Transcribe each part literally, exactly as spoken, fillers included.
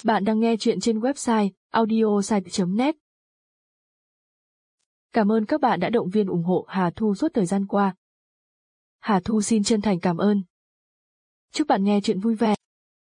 Bạn đang nghe chuyện trên website audiosite chấm net. Cảm ơn các bạn đã động viên ủng hộ Hà Thu suốt thời gian qua. Hà Thu xin chân thành cảm ơn. Chúc bạn nghe chuyện vui vẻ.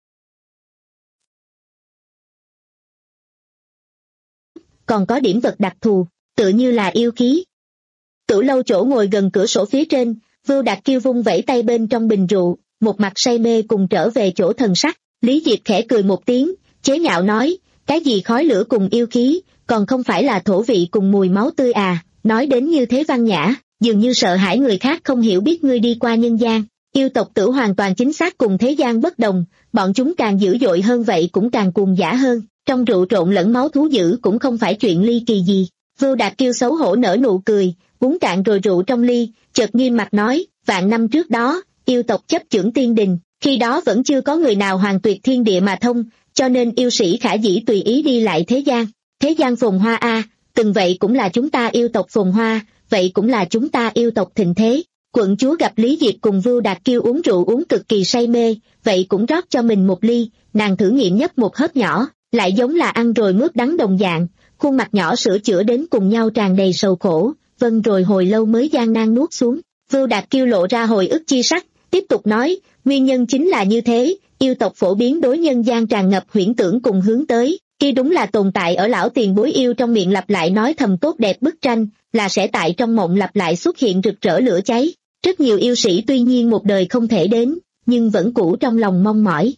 Còn có điểm vật đặc thù, tựa như là yêu khí. Tửu Lâu chỗ ngồi gần cửa sổ phía trên, Vưu Đạt Kiêu vung vẩy tay bên trong bình rượu, một mặt say mê cùng trở về chỗ thần sắc. Lý Diệp khẽ cười một tiếng, chế nhạo nói, cái gì khói lửa cùng yêu khí, còn không phải là thổ vị cùng mùi máu tươi à, nói đến như thế văn nhã, dường như sợ hãi người khác không hiểu biết ngươi đi qua nhân gian. Yêu tộc Tử hoàn toàn chính xác cùng thế gian bất đồng, bọn chúng càng dữ dội hơn vậy cũng càng cuồng dã hơn, trong rượu trộn lẫn máu thú dữ cũng không phải chuyện ly kỳ gì. Vưu Đạt Kiêu xấu hổ nở nụ cười, uống cạn rồi rượu trong ly, chợt nghiêm mặt nói, vạn năm trước đó, yêu tộc chấp chưởng tiên đình, khi đó vẫn chưa có người nào hoàn tuyệt thiên địa mà thông, cho nên yêu sĩ khả dĩ tùy ý đi lại thế gian. Thế gian phồn hoa a, từng vậy cũng là chúng ta yêu tộc phồn hoa, vậy cũng là chúng ta yêu tộc thịnh thế. Quận chúa gặp Lý Diệp cùng Vưu Đạt Kiêu uống rượu uống cực kỳ say mê, vậy cũng rót cho mình một ly, nàng thử nghiệm nhấp một hớp nhỏ, lại giống là ăn rồi mướt đắng đồng dạng, khuôn mặt nhỏ sữa chữa đến cùng nhau tràn đầy sầu khổ, vâng rồi hồi lâu mới gian nan nuốt xuống. Vưu Đạt Kiêu lộ ra hồi ức chi sắc, tiếp tục nói, nguyên nhân chính là như thế, yêu tộc phổ biến đối nhân gian tràn ngập huyễn tưởng cùng hướng tới, khi đúng là tồn tại ở lão tiền bối yêu trong miệng lặp lại nói thầm tốt đẹp bức tranh, là sẽ tại trong mộng lặp lại xuất hiện rực rỡ lửa cháy. Rất nhiều yêu sĩ tuy nhiên một đời không thể đến, nhưng vẫn cũ trong lòng mong mỏi.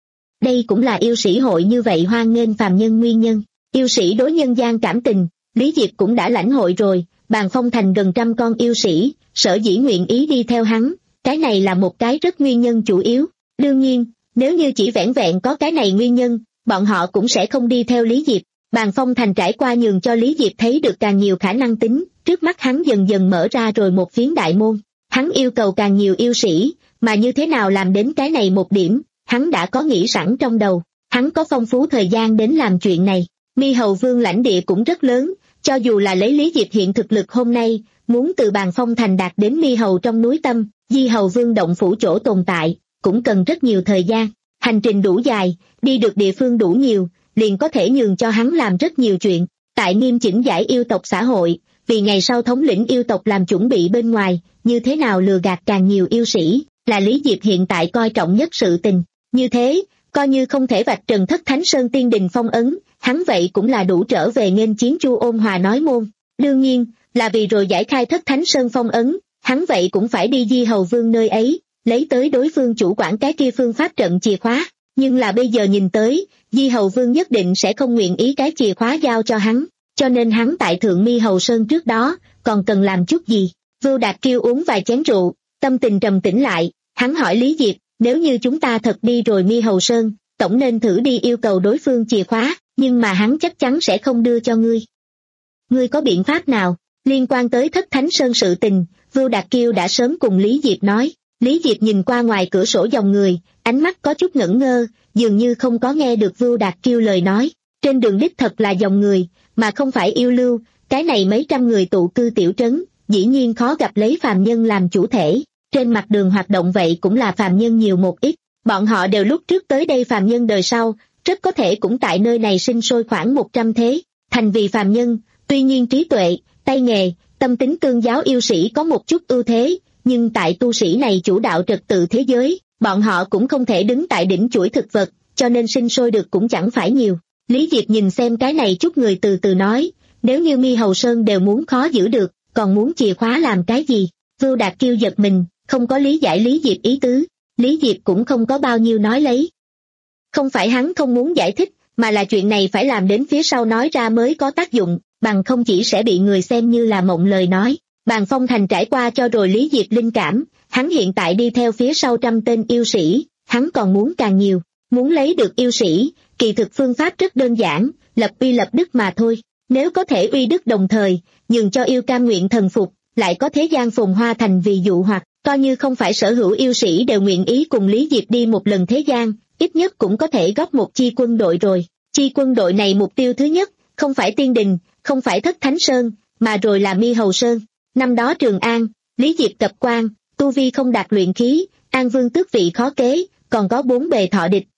Đây cũng là yêu sĩ hội như vậy hoan nghênh phàm nhân nguyên nhân. Yêu sĩ đối nhân gian cảm tình, Lý Diệp cũng đã lãnh hội rồi, Bàn Phong thành gần trăm con yêu sĩ, sở dĩ nguyện ý đi theo hắn, cái này là một cái rất nguyên nhân chủ yếu. Đương nhiên, nếu như chỉ vẻn vẹn có cái này nguyên nhân, bọn họ cũng sẽ không đi theo Lý Diệp. Bàn Phong thành trải qua nhường cho Lý Diệp thấy được càng nhiều khả năng tính, trước mắt hắn dần dần mở ra rồi một phiến đại môn. Hắn yêu cầu càng nhiều yêu sĩ, mà như thế nào làm đến cái này một điểm, hắn đã có nghĩ sẵn trong đầu, hắn có phong phú thời gian đến làm chuyện này. Mi Hầu Vương lãnh địa cũng rất lớn, cho dù là lấy Lý Diệp hiện thực lực hôm nay, muốn từ Bàn Phong thành đạt đến Mi Hầu trong núi Tâm, Di Hầu Vương động phủ chỗ tồn tại, cũng cần rất nhiều thời gian. Hành trình đủ dài, đi được địa phương đủ nhiều, liền có thể nhường cho hắn làm rất nhiều chuyện. Tại nghiêm chỉnh giải yêu tộc xã hội, vì ngày sau thống lĩnh yêu tộc làm chuẩn bị bên ngoài, như thế nào lừa gạt càng nhiều yêu sĩ, là Lý Diệp hiện tại coi trọng nhất sự tình. Như thế, coi như không thể vạch trần Thất Thánh Sơn tiên đình phong ấn, hắn vậy cũng là đủ trở về nghênh chiến Chu Ôn Hòa nói môn. Đương nhiên, là vì rồi giải khai Thất Thánh Sơn phong ấn, hắn vậy cũng phải đi Di Hầu Vương nơi ấy, lấy tới đối phương chủ quản cái kia phương pháp trận chìa khóa. Nhưng là bây giờ nhìn tới, Di Hầu Vương nhất định sẽ không nguyện ý cái chìa khóa giao cho hắn, cho nên hắn tại Thượng Mi Hầu Sơn trước đó, còn cần làm chút gì. Vưu Đạt Kiêu uống vài chén rượu, tâm tình trầm tĩnh lại, hắn hỏi Lý Diệp, nếu như chúng ta thật đi rồi Mi Hầu Sơn, tổng nên thử đi yêu cầu đối phương chìa khóa, nhưng mà hắn chắc chắn sẽ không đưa cho ngươi. Ngươi có biện pháp nào? Liên quan tới Thất Thánh Sơn sự tình, Vưu Đạt Kiêu đã sớm cùng Lý Diệp nói. Lý Diệp nhìn qua ngoài cửa sổ dòng người, ánh mắt có chút ngẩn ngơ, dường như không có nghe được Vưu Đạt Kiêu lời nói. Trên đường đích thật là dòng người, mà không phải yêu lưu, cái này mấy trăm người tụ cư tiểu trấn, dĩ nhiên khó gặp lấy phàm nhân làm chủ thể. Trên mặt đường hoạt động vậy cũng là phàm nhân nhiều một ít, bọn họ đều lúc trước tới đây phàm nhân đời sau, rất có thể cũng tại nơi này sinh sôi khoảng một trăm thế, thành vì phàm nhân, tuy nhiên trí tuệ, tay nghề, tâm tính cương giáo yêu sĩ có một chút ưu thế, nhưng tại tu sĩ này chủ đạo trật tự thế giới, bọn họ cũng không thể đứng tại đỉnh chuỗi thực vật, cho nên sinh sôi được cũng chẳng phải nhiều. Lý Diệp nhìn xem cái này chút người từ từ nói, nếu như Mi Hầu Sơn đều muốn khó giữ được, còn muốn chìa khóa làm cái gì? Vưu Đạt Kiêu giật mình, không có lý giải Lý Diệp ý tứ, Lý Diệp cũng không có bao nhiêu nói lấy. Không phải hắn không muốn giải thích, mà là chuyện này phải làm đến phía sau nói ra mới có tác dụng, bằng không chỉ sẽ bị người xem như là mộng lời nói. Bàn Phong thành trải qua cho rồi Lý Diệp linh cảm, hắn hiện tại đi theo phía sau trăm tên yêu sĩ, hắn còn muốn càng nhiều, muốn lấy được yêu sĩ, kỳ thực phương pháp rất đơn giản, lập uy lập đức mà thôi. Nếu có thể uy đức đồng thời, nhường cho yêu cam nguyện thần phục, lại có thế gian phồn hoa thành vì dụ hoặc, coi như không phải sở hữu yêu sĩ đều nguyện ý cùng Lý Diệp đi một lần thế gian, ít nhất cũng có thể góp một chi quân đội rồi. Chi quân đội này mục tiêu thứ nhất, không phải tiên đình, không phải Thất Thánh Sơn, mà rồi là Mi Hầu Sơn. Năm đó Trường An, Lý Diệp cập quan, tu vi không đạt luyện khí, An Vương tước vị khó kế, còn có bốn bề thọ địch,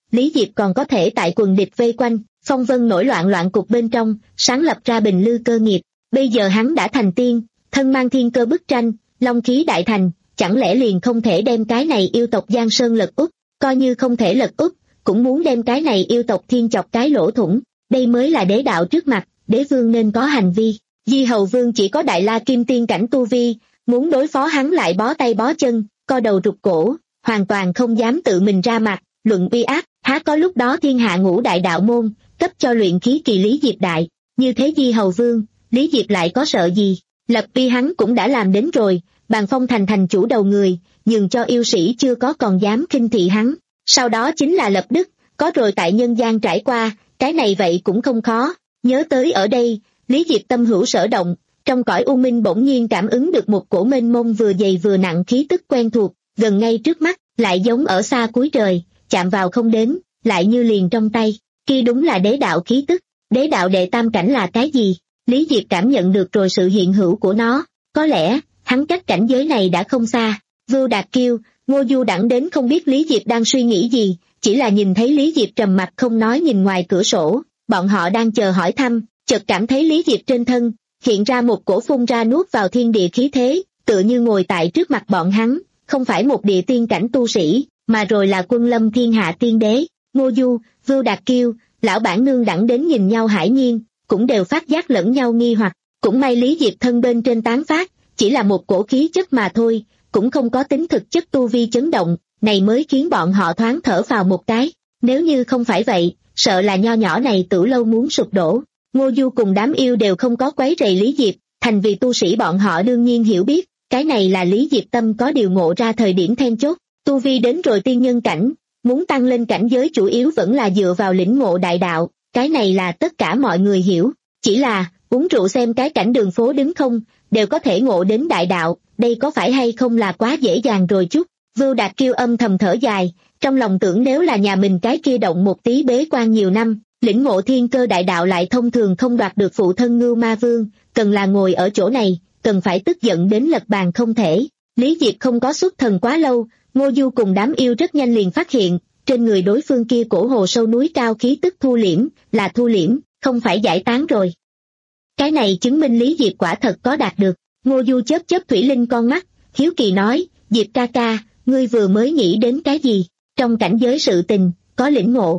Lý Diệp còn có thể tại quần địch vây quanh, phong vân nổi loạn loạn cục bên trong, sáng lập ra bình lư cơ nghiệp. Bây giờ hắn đã thành tiên, thân mang thiên cơ bức tranh, long khí đại thành, chẳng lẽ liền không thể đem cái này yêu tộc Giang Sơn lật úp, coi như không thể lật úp, cũng muốn đem cái này yêu tộc thiên chọc cái lỗ thủng, đây mới là đế đạo trước mặt, đế vương nên có hành vi. Di Hầu Vương chỉ có đại la kim tiên cảnh tu vi, muốn đối phó hắn lại bó tay bó chân, co đầu rụt cổ, hoàn toàn không dám tự mình ra mặt, luận uy ác, há có lúc đó thiên hạ ngũ đại đạo môn, cấp cho luyện khí kỳ Lý Diệp đại, như thế Di Hầu Vương, Lý Diệp lại có sợ gì, lập uy hắn cũng đã làm đến rồi, bàn phong thành thành chủ đầu người, nhường cho yêu sĩ chưa có còn dám khinh thị hắn, sau đó chính là lập đức, có rồi tại nhân gian trải qua, cái này vậy cũng không khó, nhớ tới ở đây, Lý Diệp tâm hữu sở động, trong cõi u minh bỗng nhiên cảm ứng được một cổ mênh mông vừa dày vừa nặng khí tức quen thuộc, gần ngay trước mắt, lại giống ở xa cuối trời, chạm vào không đến, lại như liền trong tay, kia đúng là đế đạo khí tức, đế đạo đệ tam cảnh là cái gì? Lý Diệp cảm nhận được rồi sự hiện hữu của nó, có lẽ, hắn cách cảnh giới này đã không xa, Vưu Đạt Kiêu, Ngô Du đẳng đến không biết Lý Diệp đang suy nghĩ gì, chỉ là nhìn thấy Lý Diệp trầm mặc không nói nhìn ngoài cửa sổ, bọn họ đang chờ hỏi thăm, chợt cảm thấy Lý Diệp trên thân, hiện ra một cổ phun ra nuốt vào thiên địa khí thế, tựa như ngồi tại trước mặt bọn hắn, không phải một địa tiên cảnh tu sĩ, mà rồi là quân lâm thiên hạ tiên đế. Ngô Du, Vưu Đạt Kiêu, lão bản nương đẳng đến nhìn nhau hải nhiên, cũng đều phát giác lẫn nhau nghi hoặc, cũng may Lý Diệp thân bên trên tán phát, chỉ là một cổ khí chất mà thôi, cũng không có tính thực chất tu vi chấn động, này mới khiến bọn họ thoáng thở vào một cái, nếu như không phải vậy, sợ là nho nhỏ này Tử Lâu muốn sụp đổ. Ngô Du cùng đám yêu đều không có quấy rầy Lý Diệp, thành vì tu sĩ bọn họ đương nhiên hiểu biết, cái này là Lý Diệp tâm có điều ngộ ra thời điểm then chốt, tu vi đến rồi tiên nhân cảnh, muốn tăng lên cảnh giới chủ yếu vẫn là dựa vào lĩnh ngộ đại đạo, cái này là tất cả mọi người hiểu, chỉ là, uống rượu xem cái cảnh đường phố đứng không, đều có thể ngộ đến đại đạo, đây có phải hay không là quá dễ dàng rồi chút. Vưu Đạt Kiêu âm thầm thở dài, trong lòng tưởng nếu là nhà mình cái kia động một tí bế quan nhiều năm, lĩnh ngộ thiên cơ đại đạo lại thông thường không đoạt được phụ thân Ngưu Ma Vương, cần là ngồi ở chỗ này, cần phải tức giận đến lật bàn không thể. Lý Diệp không có xuất thần quá lâu, Ngô Du cùng đám yêu rất nhanh liền phát hiện, trên người đối phương kia cổ hồ sâu núi cao khí tức thu liễm, là thu liễm, không phải giải tán rồi. Cái này chứng minh Lý Diệp quả thật có đạt được. Ngô Du chớp chớp thủy linh con mắt, hiếu kỳ nói, Diệp ca ca, ngươi vừa mới nghĩ đến cái gì, trong cảnh giới sự tình, có lĩnh ngộ.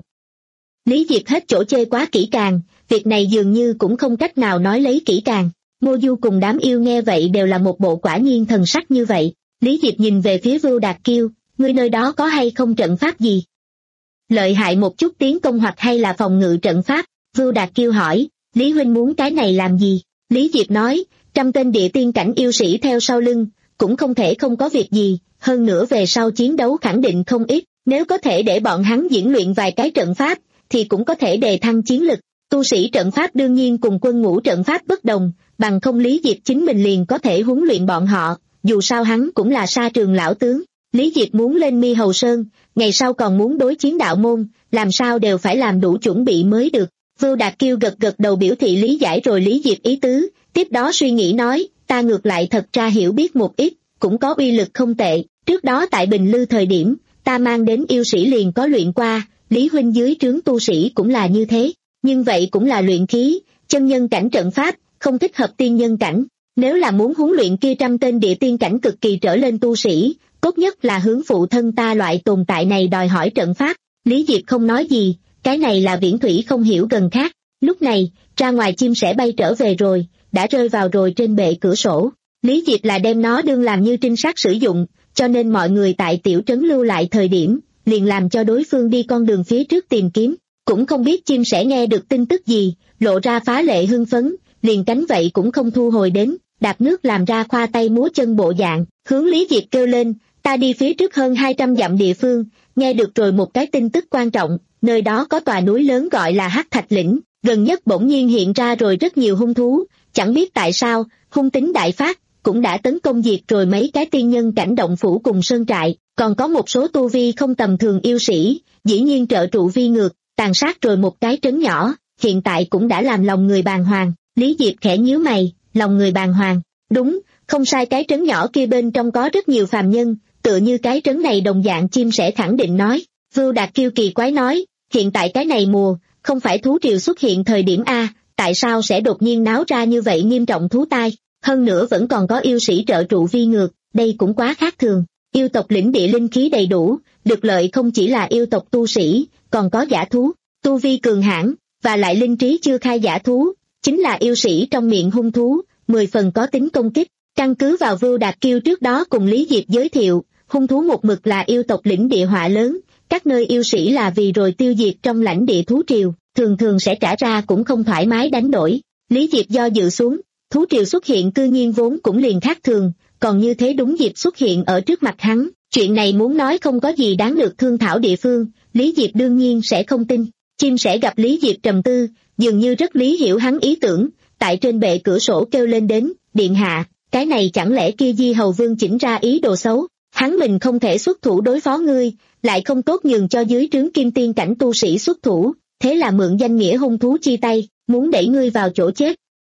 Lý Diệp hết chỗ chê quá kỹ càng, việc này dường như cũng không cách nào nói lấy kỹ càng. Ngô Du cùng đám yêu nghe vậy đều là một bộ quả nhiên thần sắc như vậy. Lý Diệp nhìn về phía Vưu Đạt Kiêu, ngươi nơi đó có hay không trận pháp gì? Lợi hại một chút tiến công hoặc hay là phòng ngự trận pháp? Vưu Đạt Kiêu hỏi, Lý huynh muốn cái này làm gì? Lý Diệp nói, trăm tên địa tiên cảnh yêu sĩ theo sau lưng, cũng không thể không có việc gì, hơn nữa về sau chiến đấu khẳng định không ít, nếu có thể để bọn hắn diễn luyện vài cái trận pháp, thì cũng có thể đề thăng chiến lực. Tu sĩ trận pháp đương nhiên cùng quân ngũ trận pháp bất đồng, bằng không Lý Diệp chính mình liền có thể huấn luyện bọn họ, dù sao hắn cũng là sa trường lão tướng. Lý Diệp muốn lên Mi Hầu Sơn, ngày sau còn muốn đối chiến đạo môn, làm sao đều phải làm đủ chuẩn bị mới được. Vưu Đạt Kiêu gật gật đầu biểu thị lý giải rồi Lý Diệp ý tứ, tiếp đó suy nghĩ nói, ta ngược lại thật ra hiểu biết một ít, cũng có uy lực không tệ, trước đó tại Bình Lư thời điểm, ta mang đến yêu sĩ liền có luyện qua, Lý huynh dưới trướng tu sĩ cũng là như thế, nhưng vậy cũng là luyện khí, chân nhân cảnh trận pháp, không thích hợp tiên nhân cảnh, nếu là muốn huấn luyện kia trăm tên địa tiên cảnh cực kỳ trở lên tu sĩ, tốt nhất là hướng phụ thân ta loại tồn tại này đòi hỏi trận pháp. Lý Diệp không nói gì, cái này là viễn thủy không hiểu gần khác. Lúc này, ra ngoài chim sẻ bay trở về rồi, đã rơi vào rồi trên bệ cửa sổ. Lý Diệp là đem nó đương làm như trinh sát sử dụng, cho nên mọi người tại tiểu trấn lưu lại thời điểm, liền làm cho đối phương đi con đường phía trước tìm kiếm. Cũng không biết chim sẻ nghe được tin tức gì, lộ ra phá lệ hưng phấn, liền cánh vậy cũng không thu hồi đến, đạp nước làm ra khoa tay múa chân bộ dạng, hướng Lý Diệp kêu lên, ta đi phía trước hơn hai trăm dặm địa phương, nghe được rồi một cái tin tức quan trọng, nơi đó có tòa núi lớn gọi là Hắc Thạch Lĩnh, gần nhất bỗng nhiên hiện ra rồi rất nhiều hung thú, chẳng biết tại sao, hung tính đại phát, cũng đã tấn công diệt rồi mấy cái tiên nhân cảnh động phủ cùng sơn trại, còn có một số tu vi không tầm thường yêu sĩ, dĩ nhiên trợ trụ vi ngược, tàn sát rồi một cái trấn nhỏ, hiện tại cũng đã làm lòng người bàng hoàng. Lý Diệp khẽ nhíu mày, lòng người bàng hoàng, đúng, không sai, cái trấn nhỏ kia bên trong có rất nhiều phàm nhân, tựa như cái trấn này đồng dạng chim sẻ khẳng định nói. Vưu Đạt Kiêu kỳ quái nói, hiện tại cái này mùa, không phải thú triều xuất hiện thời điểm A, tại sao sẽ đột nhiên náo ra như vậy nghiêm trọng thú tai, hơn nữa vẫn còn có yêu sĩ trợ trụ vi ngược, đây cũng quá khác thường. Yêu tộc lĩnh địa linh khí đầy đủ, được lợi không chỉ là yêu tộc tu sĩ, còn có giả thú, tu vi cường hãn, và lại linh trí chưa khai giả thú, chính là yêu sĩ trong miệng hung thú, mười phần có tính công kích. Căn cứ vào Vưu Đạt Kiêu trước đó cùng Lý Diệp giới thiệu, hung thú một mực là yêu tộc lĩnh địa họa lớn, các nơi yêu sĩ là vì rồi tiêu diệt trong lãnh địa thú triều, thường thường sẽ trả ra cũng không thoải mái đánh đổi. Lý Diệp do dự xuống, thú triều xuất hiện cư nhiên vốn cũng liền khác thường, còn như thế đúng dịp xuất hiện ở trước mặt hắn, chuyện này muốn nói không có gì đáng được thương thảo địa phương, Lý Diệp đương nhiên sẽ không tin. Chim sẻ gặp Lý Diệp trầm tư, dường như rất lý hiểu hắn ý tưởng, tại trên bệ cửa sổ kêu lên đến, điện hạ, cái này chẳng lẽ kia Di Hầu Vương chỉnh ra ý đồ xấu, hắn mình không thể xuất thủ đối phó ngươi, lại không tốt nhường cho dưới trướng kim tiên cảnh tu sĩ xuất thủ, thế là mượn danh nghĩa hung thú chi tay, muốn đẩy ngươi vào chỗ chết.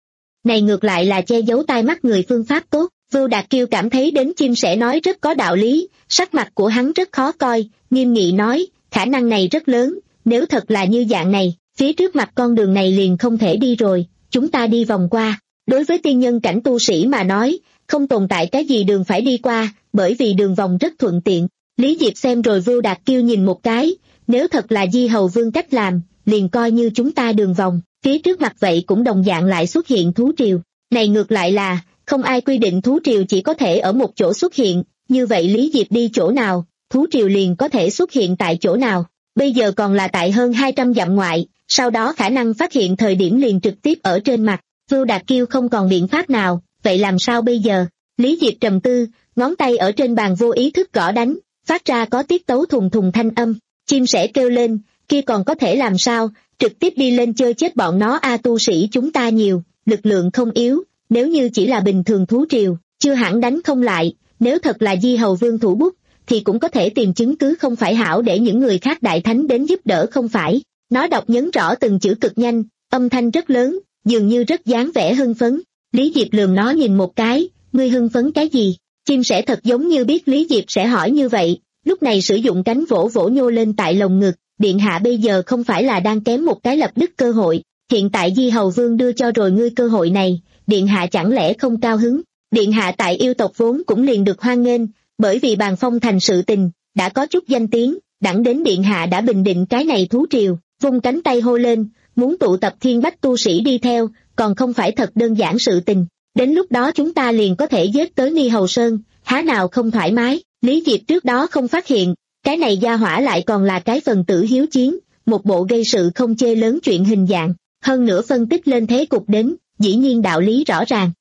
Này ngược lại là che giấu tai mắt người phương pháp tốt. Vưu Đạt Kiêu cảm thấy đến chim sẻ nói rất có đạo lý, sắc mặt của hắn rất khó coi, nghiêm nghị nói, khả năng này rất lớn, nếu thật là như dạng này, phía trước mặt con đường này liền không thể đi rồi, chúng ta đi vòng qua. Đối với tiên nhân cảnh tu sĩ mà nói, không tồn tại cái gì đường phải đi qua, bởi vì đường vòng rất thuận tiện. Lý Diệp xem rồi Vưu Đạt Kiêu nhìn một cái, nếu thật là Di Hầu Vương cách làm, liền coi như chúng ta đường vòng, phía trước mặt vậy cũng đồng dạng lại xuất hiện thú triều. Này ngược lại là, không ai quy định thú triều chỉ có thể ở một chỗ xuất hiện, như vậy Lý Diệp đi chỗ nào, thú triều liền có thể xuất hiện tại chỗ nào. Bây giờ còn là tại hơn hai trăm dặm ngoại, sau đó khả năng phát hiện thời điểm liền trực tiếp ở trên mặt. Vưu Đạt Kiêu không còn biện pháp nào, vậy làm sao bây giờ? Lý Diệp trầm tư, ngón tay ở trên bàn vô ý thức gõ đánh, phát ra có tiết tấu thùng thùng thanh âm. Chim sẻ kêu lên, kia còn có thể làm sao, trực tiếp đi lên chơi chết bọn nó a, tu sĩ chúng ta nhiều, lực lượng không yếu, nếu như chỉ là bình thường thú triều, chưa hẳn đánh không lại, nếu thật là Di Hầu Vương thủ bút, thì cũng có thể tìm chứng cứ không phải hảo để những người khác đại thánh đến giúp đỡ không phải. Nó đọc nhấn rõ từng chữ cực nhanh, âm thanh rất lớn, dường như rất dáng vẻ hưng phấn. Lý Diệp lườm nó nhìn một cái, ngươi hưng phấn cái gì? Chim sẻ thật giống như biết Lý Diệp sẽ hỏi như vậy, lúc này sử dụng cánh vỗ vỗ nhô lên tại lồng ngực, điện hạ bây giờ không phải là đang kém một cái lập đức cơ hội, hiện tại Di Hầu Vương đưa cho rồi ngươi cơ hội này, điện hạ chẳng lẽ không cao hứng? Điện hạ tại yêu tộc vốn cũng liền được hoan nghênh, bởi vì Bàn Phong thành sự tình, đã có chút danh tiếng, đẳng đến điện hạ đã bình định cái này thú triều, vung cánh tay hô lên, muốn tụ tập thiên bách tu sĩ đi theo, còn không phải thật đơn giản sự tình, đến lúc đó chúng ta liền có thể giết tới Ni Hầu Sơn, há nào không thoải mái. Lý Diệp trước đó không phát hiện, cái này gia hỏa lại còn là cái phần tử hiếu chiến, một bộ gây sự không chê lớn chuyện hình dạng, hơn nữa phân tích lên thế cục đến, dĩ nhiên đạo lý rõ ràng.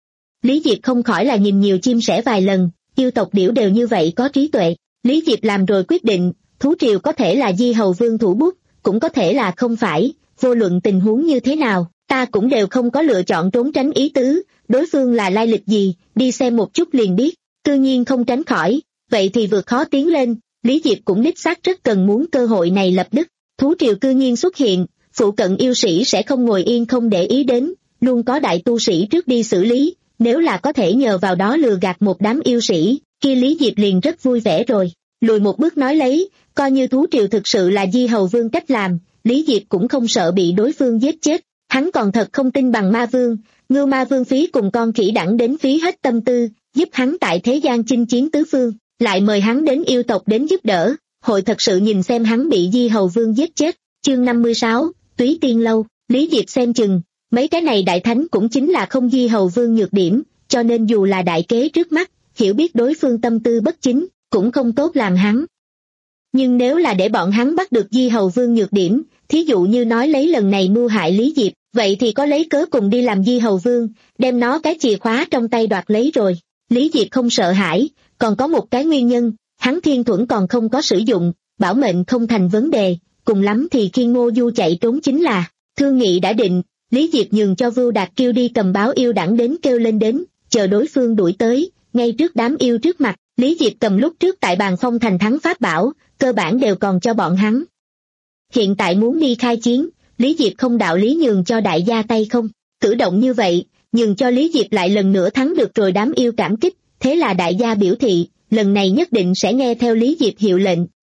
Lý Diệp không khỏi là nhìn nhiều chim sẻ vài lần, yêu tộc điểu đều như vậy có trí tuệ. Lý Diệp làm rồi quyết định, thú triều có thể là Di Hầu Vương thủ bút, cũng có thể là không phải, vô luận tình huống như thế nào, ta cũng đều không có lựa chọn trốn tránh ý tứ, đối phương là lai lịch gì, đi xem một chút liền biết, cư nhiên không tránh khỏi, vậy thì vượt khó tiến lên. Lý Diệp cũng đích xác rất cần muốn cơ hội này lập đức, thú triều cư nhiên xuất hiện, phụ cận yêu sĩ sẽ không ngồi yên không để ý đến, luôn có đại tu sĩ trước đi xử lý, nếu là có thể nhờ vào đó lừa gạt một đám yêu sĩ, kia Lý Diệp liền rất vui vẻ rồi. Lùi một bước nói lấy, coi như thú triều thực sự là Di Hầu Vương cách làm, Lý Diệp cũng không sợ bị đối phương giết chết, hắn còn thật không tin bằng Ma Vương, Ngưu Ma Vương phí cùng con khỉ đẳng đến phí hết tâm tư, giúp hắn tại thế gian chinh chiến tứ phương, lại mời hắn đến yêu tộc đến giúp đỡ, hội thật sự nhìn xem hắn bị Di Hầu Vương giết chết. Chương năm mươi sáu, Túy Tiên Lâu. Lý Diệp xem chừng, mấy cái này đại thánh cũng chính là không Di Hầu Vương nhược điểm, cho nên dù là đại kế trước mắt, hiểu biết đối phương tâm tư bất chính, cũng không tốt làm hắn. Nhưng nếu là để bọn hắn bắt được Di Hầu Vương nhược điểm, thí dụ như nói lấy lần này mưu hại Lý Diệp, vậy thì có lấy cớ cùng đi làm Di Hầu Vương, đem nó cái chìa khóa trong tay đoạt lấy rồi. Lý Diệp không sợ hãi, còn có một cái nguyên nhân, hắn thiên thuẫn còn không có sử dụng, bảo mệnh không thành vấn đề, cùng lắm thì khi Ngô Du chạy trốn chính là. Thương nghị đã định, Lý Diệp nhường cho Vưu Đạt Kiêu đi cầm báo yêu đẳng đến kêu lên đến, chờ đối phương đuổi tới, ngay trước đám yêu trước mặt, Lý Diệp cầm lúc trước tại Bàn Phong thành thắng pháp bảo, cơ bản đều còn cho bọn hắn. Hiện tại muốn đi khai chiến, Lý Diệp không đạo lý nhường cho đại gia tay không, cử động như vậy, nhường cho Lý Diệp lại lần nữa thắng được rồi đám yêu cảm kích, thế là đại gia biểu thị, lần này nhất định sẽ nghe theo Lý Diệp hiệu lệnh,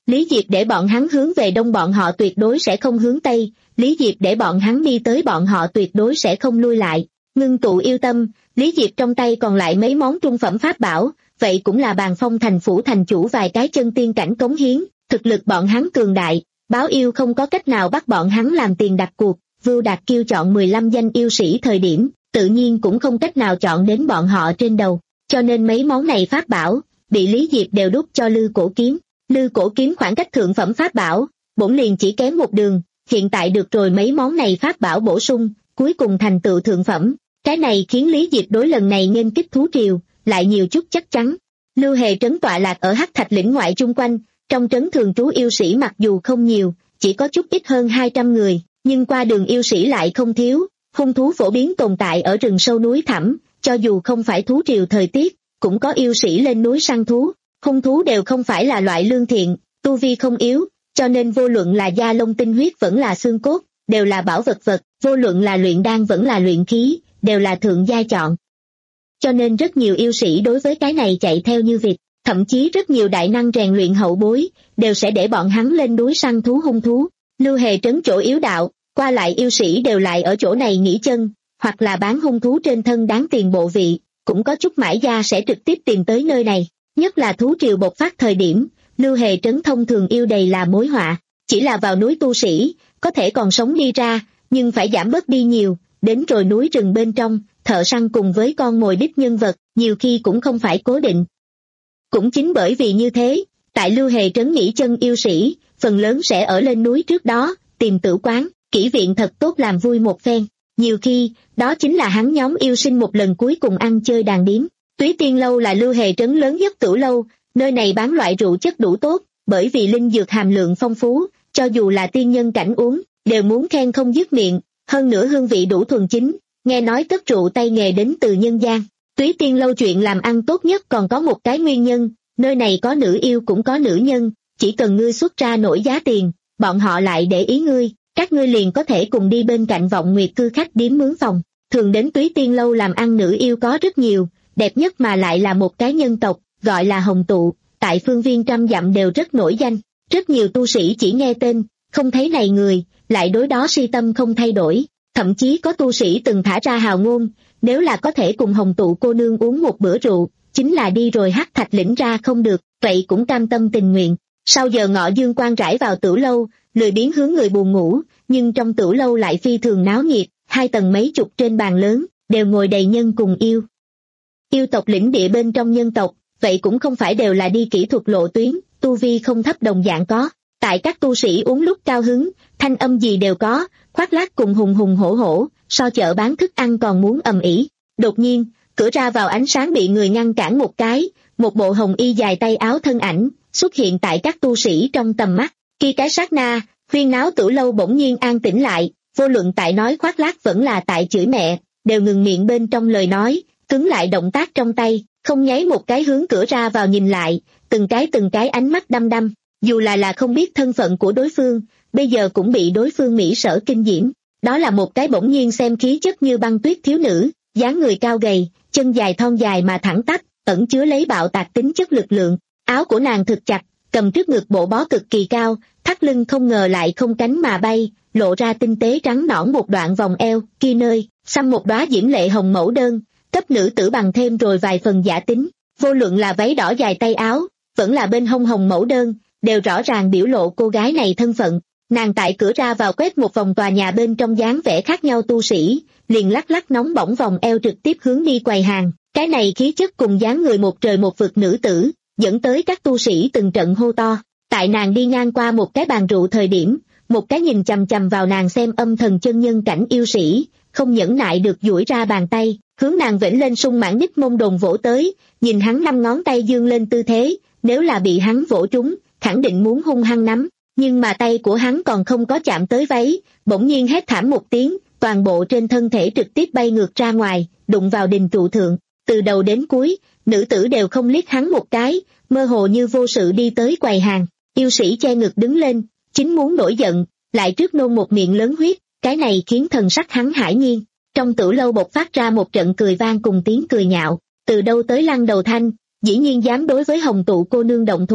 Lý Diệp để bọn hắn hướng về đông bọn họ tuyệt đối sẽ không hướng tây, Lý Diệp để bọn hắn đi tới bọn họ tuyệt đối sẽ không lui lại. Ngưng tụ yêu tâm, Lý Diệp trong tay còn lại mấy món trung phẩm pháp bảo, vậy cũng là Bàn Phong thành phủ thành chủ vài cái chân tiên cảnh cống hiến, thực lực bọn hắn cường đại, báo yêu không có cách nào bắt bọn hắn làm tiền đặt cuộc. Vưu Đạt Kiêu chọn mười lăm danh yêu sĩ thời điểm, tự nhiên cũng không cách nào chọn đến bọn họ trên đầu, cho nên mấy món này pháp bảo, bị Lý Diệp đều đút cho Lư Cổ Kiếm. Lư Cổ Kiếm khoảng cách thượng phẩm pháp bảo, bổn liền chỉ kém một đường, hiện tại được rồi mấy món này pháp bảo bổ sung, cuối cùng thành tựu thượng phẩm. Cái này khiến Lý Diệp đối lần này nghênh kích thú triều, lại nhiều chút chắc chắn. Lưu Hề trấn tọa lạc ở Hắc Thạch lĩnh ngoại chung quanh, trong trấn thường trú yêu sĩ mặc dù không nhiều, chỉ có chút ít hơn hai trăm người, nhưng qua đường yêu sĩ lại không thiếu, hung thú phổ biến tồn tại ở rừng sâu núi thẳm, cho dù không phải thú triều thời tiết, cũng có yêu sĩ lên núi săn thú. Hung thú đều không phải là loại lương thiện, tu vi không yếu, cho nên vô luận là da lông tinh huyết vẫn là xương cốt, đều là bảo vật vật, vô luận là luyện đan vẫn là luyện khí, đều là thượng giai chọn. Cho nên rất nhiều yêu sĩ đối với cái này chạy theo như vịt, thậm chí rất nhiều đại năng rèn luyện hậu bối, đều sẽ để bọn hắn lên núi săn thú hung thú. Lưu Hề trấn chỗ yếu đạo, qua lại yêu sĩ đều lại ở chỗ này nghỉ chân, hoặc là bán hung thú trên thân đáng tiền bộ vị, cũng có chút mãi gia sẽ trực tiếp tìm tới nơi này. Nhất là thú triều bộc phát thời điểm, Lưu Hề trấn thông thường yêu đầy là mối họa, chỉ là vào núi tu sĩ, có thể còn sống đi ra, nhưng phải giảm bớt đi nhiều, đến rồi núi rừng bên trong, thợ săn cùng với con mồi đích nhân vật, nhiều khi cũng không phải cố định. Cũng chính bởi vì như thế, tại Lưu Hề trấn nghỉ chân yêu sĩ, phần lớn sẽ ở lên núi trước đó, tìm tử quán, kỹ viện thật tốt làm vui một phen, nhiều khi, đó chính là hắn nhóm yêu sinh một lần cuối cùng ăn chơi đàn điếm. Túy Tiên Lâu là Lưu Hề trấn lớn nhất tửu lâu, nơi này bán loại rượu chất đủ tốt, bởi vì linh dược hàm lượng phong phú, cho dù là tiên nhân cảnh uống, đều muốn khen không dứt miệng, hơn nữa hương vị đủ thuần chính, nghe nói cất rượu tay nghề đến từ nhân gian. Túy Tiên Lâu chuyện làm ăn tốt nhất còn có một cái nguyên nhân, nơi này có nữ yêu cũng có nữ nhân, chỉ cần ngươi xuất ra nổi giá tiền, bọn họ lại để ý ngươi, các ngươi liền có thể cùng đi bên cạnh Vọng Nguyệt cư khách điếm mướn phòng. Thường đến Túy Tiên Lâu làm ăn nữ yêu có rất nhiều, đẹp nhất mà lại là một cái nhân tộc, gọi là Hồng Tụ, tại phương viên trăm dặm đều rất nổi danh, rất nhiều tu sĩ chỉ nghe tên, không thấy này người, lại đối đó si tâm không thay đổi, thậm chí có tu sĩ từng thả ra hào ngôn, nếu là có thể cùng Hồng Tụ cô nương uống một bữa rượu, chính là đi rồi Hắc Thạch lĩnh ra không được, vậy cũng cam tâm tình nguyện. Sau giờ ngọ dương quang rải vào tửu lâu, lười biếng hướng người buồn ngủ, nhưng trong tửu lâu lại phi thường náo nhiệt, hai tầng mấy chục trên bàn lớn, đều ngồi đầy nhân cùng yêu. Yêu tộc lĩnh địa bên trong nhân tộc, vậy cũng không phải đều là đi kỹ thuật lộ tuyến, tu vi không thấp đồng dạng có. Tại các tu sĩ uống lúc cao hứng, thanh âm gì đều có, khoác lác cùng hùng hùng hổ hổ, so chợ bán thức ăn còn muốn ầm ĩ. Đột nhiên, cửa ra vào ánh sáng bị người ngăn cản một cái, một bộ hồng y dài tay áo thân ảnh, xuất hiện tại các tu sĩ trong tầm mắt. Khi cái sát na, huyên náo tửu lâu bỗng nhiên an tĩnh lại, vô luận tại nói khoác lác vẫn là tại chửi mẹ, đều ngừng miệng bên trong lời nói, cứng lại động tác trong tay, không nháy một cái hướng cửa ra vào nhìn lại, từng cái từng cái ánh mắt đăm đăm, dù là là không biết thân phận của đối phương, bây giờ cũng bị đối phương mỹ sở kinh diễm. Đó là một cái bỗng nhiên xem khí chất như băng tuyết thiếu nữ, dáng người cao gầy, chân dài thon dài mà thẳng tắp, ẩn chứa lấy bạo tạc tính chất lực lượng, áo của nàng thực chặt, cầm trước ngực bộ bó cực kỳ cao, thắt lưng không ngờ lại không cánh mà bay, lộ ra tinh tế trắng nõn một đoạn vòng eo, kia nơi, xăm một đóa diễm lệ hồng mẫu đơn, cấp nữ tử bằng thêm rồi vài phần giả tính, vô luận là váy đỏ dài tay áo, vẫn là bên hông hồng mẫu đơn, đều rõ ràng biểu lộ cô gái này thân phận. Nàng tại cửa ra vào quét một vòng tòa nhà bên trong dáng vẻ khác nhau tu sĩ, liền lắc lắc nóng bỏng vòng eo trực tiếp hướng đi quầy hàng, cái này khí chất cùng dáng người một trời một vực nữ tử, dẫn tới các tu sĩ từng trận hô to. Tại nàng đi ngang qua một cái bàn rượu thời điểm, một cái nhìn chằm chằm vào nàng xem âm thần chân nhân cảnh yêu sĩ, không nhẫn nại được duỗi ra bàn tay, hướng nàng vểnh lên sung mãn đích mông đồn vỗ tới, nhìn hắn năm ngón tay dương lên tư thế, nếu là bị hắn vỗ trúng, khẳng định muốn hung hăng nắm, nhưng mà tay của hắn còn không có chạm tới váy, bỗng nhiên hét thảm một tiếng, toàn bộ trên thân thể trực tiếp bay ngược ra ngoài, đụng vào đình trụ thượng, từ đầu đến cuối, nữ tử đều không liếc hắn một cái, mơ hồ như vô sự đi tới quầy hàng, yêu sĩ che ngực đứng lên, chính muốn nổi giận, lại trước nôn một miệng lớn huyết, cái này khiến thần sắc hắn hãi nhiên. Trong tử lâu bộc phát ra một trận cười vang cùng tiếng cười nhạo, từ đâu tới lăng đầu thanh, dĩ nhiên dám đối với Hồng Tụ cô nương động thủ,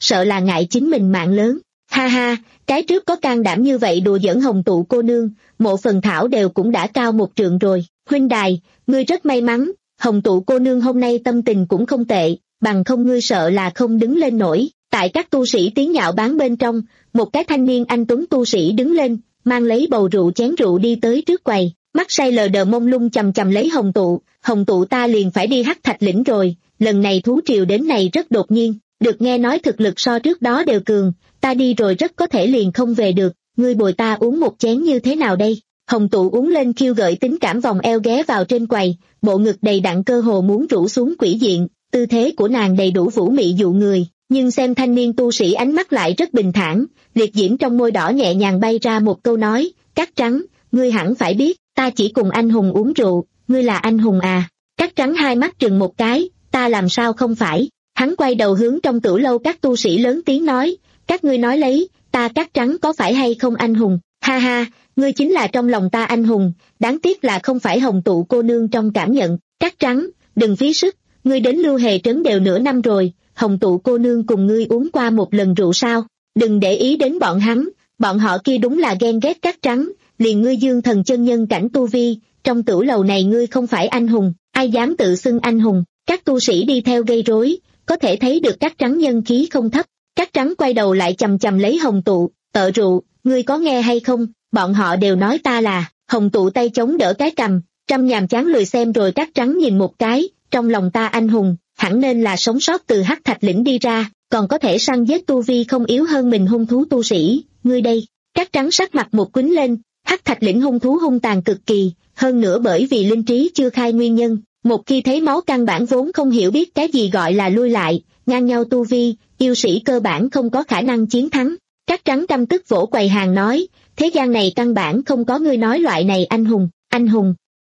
sợ là ngại chính mình mạng lớn. Ha ha, cái trước có can đảm như vậy đùa giỡn Hồng Tụ cô nương, Mộ Phần Thảo đều cũng đã cao một trượng rồi. Huynh đài, ngươi rất may mắn, Hồng Tụ cô nương hôm nay tâm tình cũng không tệ, bằng không ngươi sợ là không đứng lên nổi. Tại các tu sĩ tiếng nhạo báng bên trong, một cái thanh niên anh tuấn tu sĩ đứng lên, mang lấy bầu rượu chén rượu đi tới trước quầy, mắt say lờ đờ mông lung chầm chầm lấy Hồng Tụ. Hồng Tụ ta liền phải đi Hắc Thạch Lĩnh rồi, lần này thú triều đến này rất đột nhiên, được nghe nói thực lực so trước đó đều cường, ta đi rồi rất có thể liền không về được, ngươi bồi ta uống một chén như thế nào đây? Hồng Tụ uống lên khiêu gợi tính cảm vòng eo ghé vào trên quầy, bộ ngực đầy đặn cơ hồ muốn rũ xuống quỷ diện, tư thế của nàng đầy đủ vũ mị dụ người, nhưng xem thanh niên tu sĩ ánh mắt lại rất bình thản, liệt diễm trong môi đỏ nhẹ nhàng bay ra một câu nói, Cát Trắng, ngươi hẳn phải biết, ta chỉ cùng anh hùng uống rượu, ngươi là anh hùng à? Cát Trắng hai mắt trừng một cái, ta làm sao không phải? Hắn quay đầu hướng trong tử lâu các tu sĩ lớn tiếng nói, các ngươi nói lấy, ta Cát Trắng có phải hay không anh hùng? Ha ha, ngươi chính là trong lòng ta anh hùng, đáng tiếc là không phải Hồng Tụ cô nương trong cảm nhận. Cát Trắng, đừng phí sức, ngươi đến Lưu Hề Trấn đều nửa năm rồi, Hồng Tụ cô nương cùng ngươi uống qua một lần rượu sao? Đừng để ý đến bọn hắn, bọn họ kia đúng là ghen ghét Cát Trắng, liền ngươi dương thần chân nhân cảnh tu vi, trong tử lầu này ngươi không phải anh hùng, ai dám tự xưng anh hùng? Các tu sĩ đi theo gây rối, có thể thấy được Cát Trắng nhân khí không thấp. Cát Trắng quay đầu lại chầm chầm lấy Hồng Tụ, tợ rượu, ngươi có nghe hay không? Bọn họ đều nói ta là. Hồng Tụ tay chống đỡ cái cằm, trăm nhàm chán lười xem rồi Cát Trắng nhìn một cái, trong lòng ta anh hùng, hẳn nên là sống sót từ Hắc Thạch Lĩnh đi ra, còn có thể săn giết tu vi không yếu hơn mình hung thú tu sĩ, ngươi đây. Cát Trắng sắc mặt một quýnh lên, Hắc Thạch Lĩnh hung thú hung tàn cực kỳ, hơn nữa bởi vì linh trí chưa khai nguyên nhân, một khi thấy máu căn bản vốn không hiểu biết cái gì gọi là lui lại, ngang nhau tu vi, yêu sĩ cơ bản không có khả năng chiến thắng. Cát Trắng căm tức vỗ quầy hàng nói, thế gian này căn bản không có ngươi nói loại này anh hùng, anh hùng.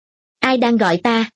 Ai đang gọi ta?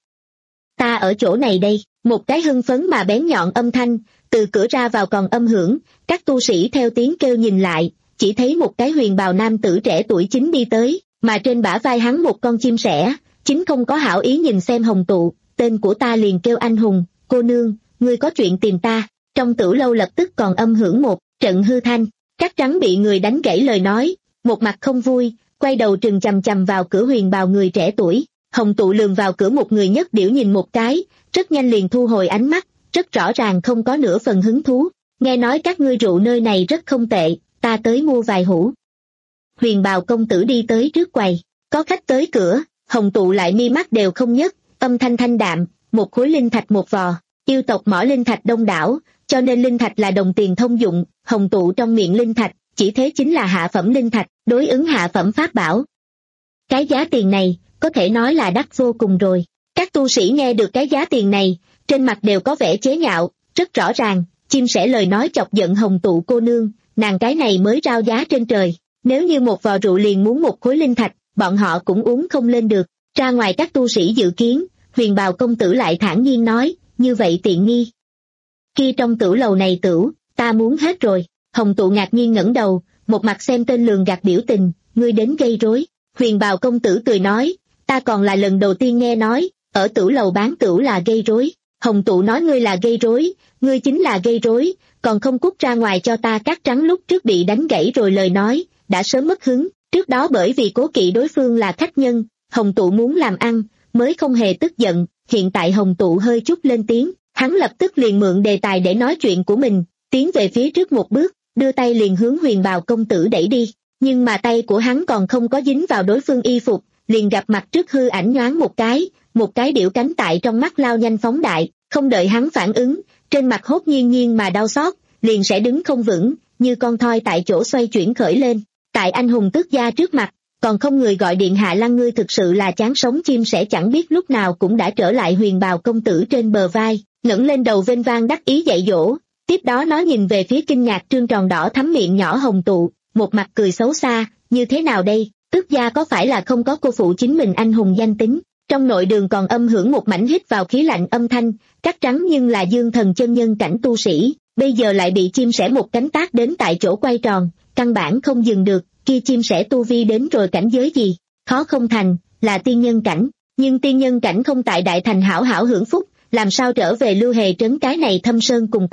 Ta ở chỗ này đây, một cái hưng phấn mà bén nhọn âm thanh, từ cửa ra vào còn âm hưởng, các tu sĩ theo tiếng kêu nhìn lại, chỉ thấy một cái huyền bào nam tử trẻ tuổi chính đi tới, mà trên bả vai hắn một con chim sẻ, chính không có hảo ý nhìn xem Hồng Tụ, tên của ta liền kêu anh hùng, cô nương, ngươi có chuyện tìm ta, trong tử lâu lập tức còn âm hưởng một trận hư thanh. Cát Trắng bị người đánh gãy lời nói, một mặt không vui, quay đầu trừng chằm chằm vào cửa huyền bào người trẻ tuổi. Hồng Tụ lườm vào cửa một người nhất điểu nhìn một cái, rất nhanh liền thu hồi ánh mắt, rất rõ ràng không có nửa phần hứng thú. Nghe nói các ngươi rượu nơi này rất không tệ, ta tới mua vài hũ. Huyền bào công tử đi tới trước quầy, có khách tới cửa, Hồng Tụ lại mi mắt đều không nhấc, âm thanh thanh đạm, một khối linh thạch một vò, yêu tộc mỏ linh thạch đông đảo, cho nên linh thạch là đồng tiền thông dụng, Hồng Tụ trong miệng linh thạch, chỉ thế chính là hạ phẩm linh thạch, đối ứng hạ phẩm pháp bảo. Cái giá tiền này, có thể nói là đắt vô cùng rồi. Các tu sĩ nghe được cái giá tiền này, trên mặt đều có vẻ chế nhạo, rất rõ ràng, chim sẻ lời nói chọc giận Hồng Tụ cô nương, nàng cái này mới rao giá trên trời, nếu như một vò rượu liền muốn một khối linh thạch, bọn họ cũng uống không lên được. Ra ngoài các tu sĩ dự kiến, huyền bào công tử lại thản nhiên nói, như vậy tiện nghi. Kia trong tửu lầu này tửu, ta muốn hết rồi. Hồng Tụ ngạc nhiên ngẩng đầu, một mặt xem tên lường gạt biểu tình, ngươi đến gây rối. Huyền bào công tử cười nói, ta còn là lần đầu tiên nghe nói, ở tửu lầu bán tửu là gây rối. Hồng Tụ nói ngươi là gây rối, ngươi chính là gây rối, còn không cút ra ngoài cho ta. Cát Trắng lúc trước bị đánh gãy rồi lời nói, đã sớm mất hứng, trước đó bởi vì cố kỵ đối phương là khách nhân, Hồng Tụ muốn làm ăn, mới không hề tức giận, hiện tại Hồng Tụ hơi chút lên tiếng, hắn lập tức liền mượn đề tài để nói chuyện của mình, tiến về phía trước một bước, đưa tay liền hướng huyền bào công tử đẩy đi, nhưng mà tay của hắn còn không có dính vào đối phương y phục, liền gặp mặt trước hư ảnh nhoáng một cái, một cái điểu cánh tại trong mắt lao nhanh phóng đại, không đợi hắn phản ứng, trên mặt hốt nhiên nhiên mà đau xót, liền sẽ đứng không vững, như con thoi tại chỗ xoay chuyển khởi lên, tại anh hùng tước gia trước mặt, còn không người gọi điện hạ lăng, ngươi thực sự là chán sống. Chim sẻ chẳng biết lúc nào cũng đã trở lại huyền bào công tử trên bờ vai, ngẩng lên đầu vênh vang đắc ý dạy dỗ, tiếp đó nó nhìn về phía kinh ngạc trương tròn đỏ thắm miệng nhỏ Hồng Tụ, một mặt cười xấu xa, như thế nào đây, tước gia có phải là không có cô phụ chính mình anh hùng danh tính? Trong nội đường còn âm hưởng một mảnh hít vào khí lạnh âm thanh, Cát Trắng nhưng là dương thần chân nhân cảnh tu sĩ, bây giờ lại bị chim sẻ một cánh tác đến tại chỗ quay tròn, căn bản không dừng được, kia chim sẻ tu vi đến rồi cảnh giới gì? Khó không thành, là tiên nhân cảnh, nhưng tiên nhân cảnh không tại đại thành hảo hảo hưởng phúc, làm sao trở về Lưu Hề Trấn cái này thâm sơn cùng cốc?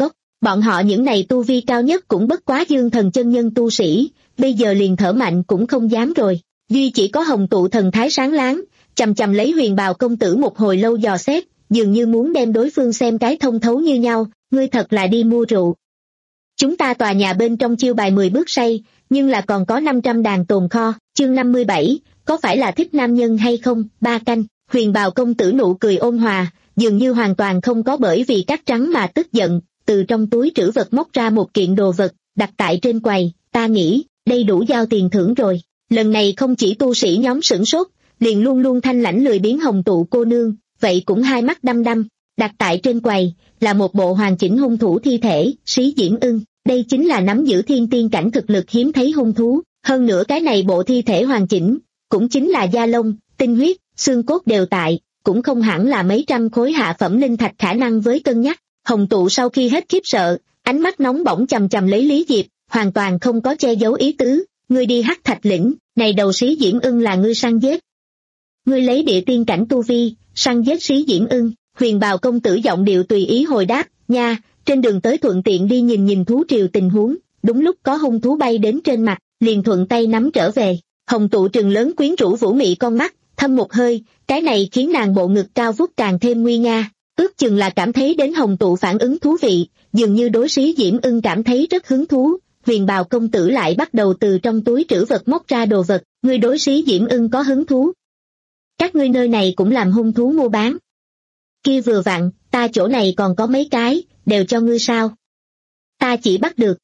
Bọn họ những này tu vi cao nhất cũng bất quá dương thần chân nhân tu sĩ, bây giờ liền thở mạnh cũng không dám rồi. Duy chỉ có Hồng Tụ thần thái sáng láng, chằm chằm lấy Huyền Bào công tử một hồi lâu dò xét, dường như muốn đem đối phương xem cái thông thấu như nhau. Ngươi thật là đi mua rượu. Chúng ta tòa nhà bên trong chiêu bài mười bước say, nhưng là còn có năm trăm đàn tồn kho. Chương năm mươi bảy, có phải là thích nam nhân hay không? Ba canh. Huyền Bào công tử nụ cười ôn hòa, dường như hoàn toàn không có bởi vì cắt trắng mà tức giận, từ trong túi trữ vật móc ra một kiện đồ vật, đặt tại trên quầy. Ta nghĩ, đây đủ giao tiền thưởng rồi. Lần này không chỉ tu sĩ nhóm sửng sốt, liền luôn luôn thanh lãnh lười biếng Hồng Tụ cô nương, vậy cũng hai mắt đăm đăm. Đặt tại trên quầy là một bộ hoàn chỉnh hung thủ thi thể, Xí Diễm Ưng. Đây chính là nắm giữ thiên tiên cảnh thực lực hiếm thấy hung thú. Hơn nữa cái này bộ thi thể hoàn chỉnh, cũng chính là da lông, tinh huyết, xương cốt đều tại, cũng không hẳn là mấy trăm khối hạ phẩm linh thạch khả năng với cân nhắc. Hồng Tụ sau khi hết khiếp sợ, ánh mắt nóng bỏng chằm chằm lấy Lý Diệp, hoàn toàn không có che giấu ý tứ. Ngươi đi Hắc Thạch Lĩnh, này đầu Xí Diễm Ưng là ngươi săn giết. Ngươi lấy địa tiên cảnh tu vi, săn giết Xí Diễm Ưng. Huyền Bào công tử giọng điệu tùy ý hồi đáp, nha, trên đường tới thuận tiện đi nhìn nhìn thú triều tình huống, đúng lúc có hung thú bay đến trên mặt, liền thuận tay nắm trở về. Hồng Tụ trừng lớn quyến rũ vũ mị con mắt, thâm một hơi, cái này khiến nàng bộ ngực cao vút càng thêm nguy nga, ước chừng là cảm thấy đến Hồng Tụ phản ứng thú vị, dường như đối Xí Diễm Ưng cảm thấy rất hứng thú. Huyền Bào công tử lại bắt đầu từ trong túi trữ vật móc ra đồ vật, ngươi đối Xí Diễm Ưng có hứng thú. Các ngươi nơi này cũng làm hung thú mua bán. Kia vừa vặn, ta chỗ này còn có mấy cái, đều cho ngươi sao? Ta chỉ bắt được.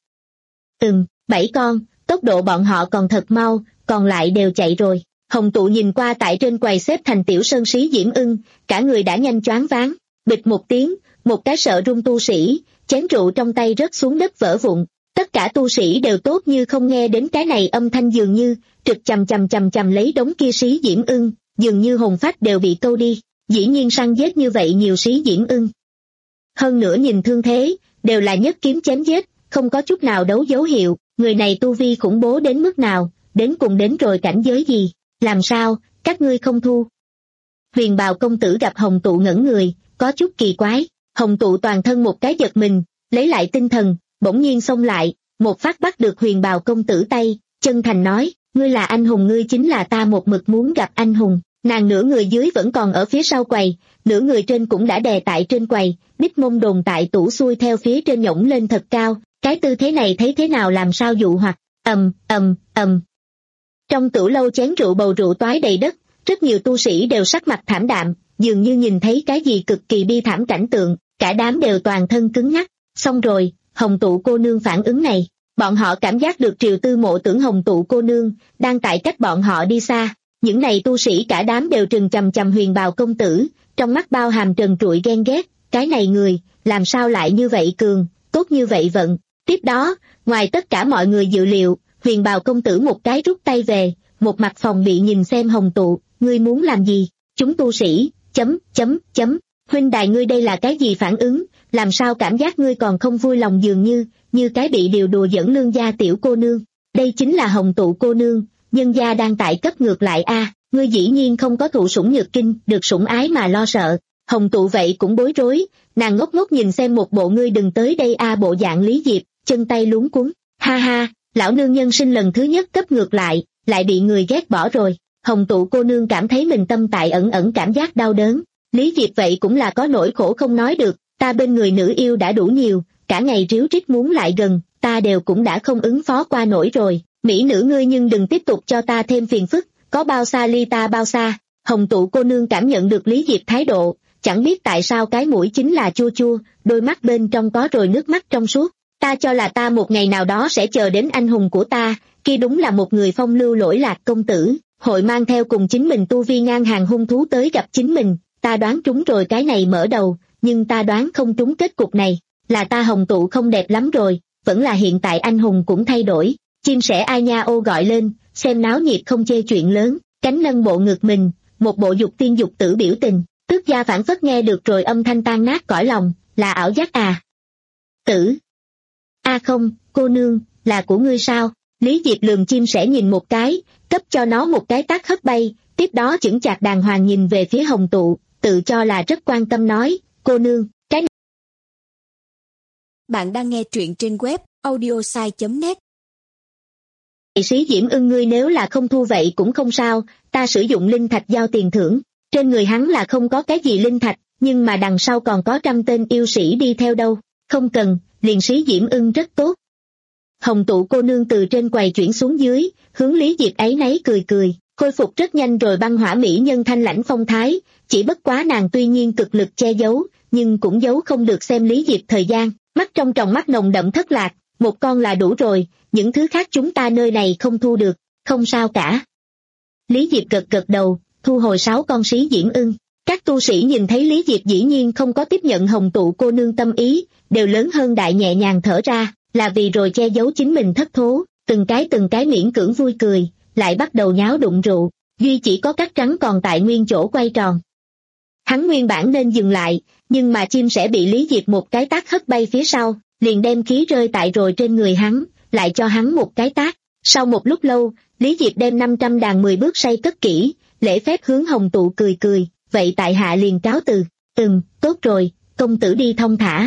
Ừm, bảy con, tốc độ bọn họ còn thật mau, còn lại đều chạy rồi. Hồng Tụ nhìn qua tại trên quầy xếp thành tiểu sơn Xí Diễm Ưng, cả người đã nhanh choáng váng, bịch một tiếng, một cái sợ run tu sĩ, chén rượu trong tay rớt xuống đất vỡ vụn. Tất cả tu sĩ đều tốt như không nghe đến cái này âm thanh, dường như trực chầm chầm chầm chầm lấy đống kia Xí Diễm Ưng, dường như hồn phách đều bị câu đi. Dĩ nhiên săn giết như vậy nhiều Xí Diễm Ưng. Hơn nữa nhìn thương thế, đều là nhất kiếm chém giết, không có chút nào đấu dấu hiệu, người này tu vi khủng bố đến mức nào, đến cùng đến rồi cảnh giới gì, làm sao, các ngươi không thu. Huyền Bào công tử gặp Hồng Tụ ngẩn người, có chút kỳ quái. Hồng Tụ toàn thân một cái giật mình, lấy lại tinh thần, bỗng nhiên xông lại, một phát bắt được Huyền Bào công tử tay, chân thành nói, ngươi là anh hùng, ngươi chính là ta một mực muốn gặp anh hùng. Nàng nửa người dưới vẫn còn ở phía sau quầy, nửa người trên cũng đã đè tại trên quầy, đít mông đồn tại tủ xuôi theo phía trên nhổng lên thật cao, cái tư thế này thấy thế nào làm sao dụ hoặc, ầm, ầm, ầm. Trong tửu lâu chén rượu bầu rượu toái đầy đất, rất nhiều tu sĩ đều sắc mặt thảm đạm, dường như nhìn thấy cái gì cực kỳ bi thảm cảnh tượng, cả đám đều toàn thân cứng nhắc. Xong rồi, Hồng Tụ cô nương phản ứng này, bọn họ cảm giác được Triều Tư Mộ tưởng Hồng Tụ cô nương đang tại cách bọn họ đi xa. Những này tu sĩ cả đám đều trừng chằm chằm Huyền Bào công tử, trong mắt bao hàm trần trụi ghen ghét, cái này người, làm sao lại như vậy cường, tốt như vậy vận. Tiếp đó, ngoài tất cả mọi người dự liệu, Huyền Bào công tử một cái rút tay về, một mặt phòng bị nhìn xem Hồng Tụ, ngươi muốn làm gì? Chúng tu sĩ, chấm, chấm, chấm, huynh đài ngươi đây là cái gì phản ứng, làm sao cảm giác ngươi còn không vui lòng, dường như, như cái bị điều đùa dẫn lương gia tiểu cô nương. Đây chính là Hồng Tụ cô nương. Nhân gia đang tại cấp ngược lại a, à, ngươi dĩ nhiên không có thụ sủng nhược kinh, được sủng ái mà lo sợ. Hồng Tụ vậy cũng bối rối, nàng ngốc ngốc nhìn xem một bộ ngươi đừng tới đây a à bộ dạng Lý Diệp, chân tay luống cuống, ha ha, lão nương nhân sinh lần thứ nhất cấp ngược lại, lại bị người ghét bỏ rồi. Hồng Tụ cô nương cảm thấy mình tâm tại ẩn ẩn cảm giác đau đớn. Lý Diệp vậy cũng là có nỗi khổ không nói được, ta bên người nữ yêu đã đủ nhiều, cả ngày ríu rít muốn lại gần, ta đều cũng đã không ứng phó qua nổi rồi. Mỹ nữ ngươi nhưng đừng tiếp tục cho ta thêm phiền phức, có bao xa ly ta bao xa. Hồng Tụ cô nương cảm nhận được Lý Diệp thái độ, chẳng biết tại sao cái mũi chính là chua chua, đôi mắt bên trong có rồi nước mắt trong suốt. Ta cho là ta một ngày nào đó sẽ chờ đến anh hùng của ta, kia đúng là một người phong lưu lỗi lạc công tử, hội mang theo cùng chính mình tu vi ngang hàng hung thú tới gặp chính mình. Ta đoán trúng rồi cái này mở đầu, nhưng ta đoán không trúng kết cục này, là ta Hồng Tụ không đẹp lắm rồi, vẫn là hiện tại anh hùng cũng thay đổi. Chim sẻ ai nha ô gọi lên, xem náo nhiệt không chê chuyện lớn, cánh nâng bộ ngực mình, một bộ dục tiên dục tử biểu tình, tước gia phản phất nghe được rồi âm thanh tan nát cõi lòng, là ảo giác à? Tử? A à không, cô nương, là của ngươi sao? Lý Diệp lườm chim sẻ nhìn một cái, cấp cho nó một cái tát hất bay, tiếp đó chững chạc đàng hoàng nhìn về phía Hồng Tụ, tự cho là rất quan tâm nói, cô nương, cái Bạn đang nghe truyện trên web audiosai chấm net. Sĩ Diễm Ưng, ngươi nếu là không thu vậy cũng không sao, ta sử dụng linh thạch giao tiền thưởng. Trên người hắn là không có cái gì linh thạch, nhưng mà đằng sau còn có trăm tên yêu sĩ đi theo đâu. Không cần, liền Sĩ Diễm Ưng rất tốt. Hồng Tụ cô nương từ trên quầy chuyển xuống dưới, hướng Lý Diệp ấy nấy cười cười, khôi phục rất nhanh rồi. Băng hỏa mỹ nhân thanh lãnh phong thái, chỉ bất quá nàng tuy nhiên cực lực che giấu, nhưng cũng giấu không được xem Lý Diệp thời gian, mắt trong tròng mắt nồng đậm thất lạc, một con là đủ rồi, những thứ khác chúng ta nơi này không thu được, không sao cả. Lý Diệp gật gật đầu, thu hồi sáu con Sĩ Diễm Ưng. Các tu sĩ nhìn thấy Lý Diệp dĩ nhiên không có tiếp nhận Hồng Tụ cô nương tâm ý, đều lớn hơn đại nhẹ nhàng thở ra, là vì rồi che giấu chính mình thất thố, từng cái từng cái miễn cưỡng vui cười, lại bắt đầu nháo đụng rượu, duy chỉ có Cát Trắng còn tại nguyên chỗ quay tròn. Hắn nguyên bản nên dừng lại, nhưng mà chim sẻ bị Lý Diệp một cái tát hất bay phía sau, liền đem khí rơi tại rồi trên người hắn, lại cho hắn một cái tát. Sau một lúc lâu, Lý Diệp đem năm trăm đàn mười bước say cất kỹ, lễ phép hướng Hồng Tụ cười cười, vậy tại hạ liền cáo từ. Ừm, tốt rồi, công tử đi thong thả.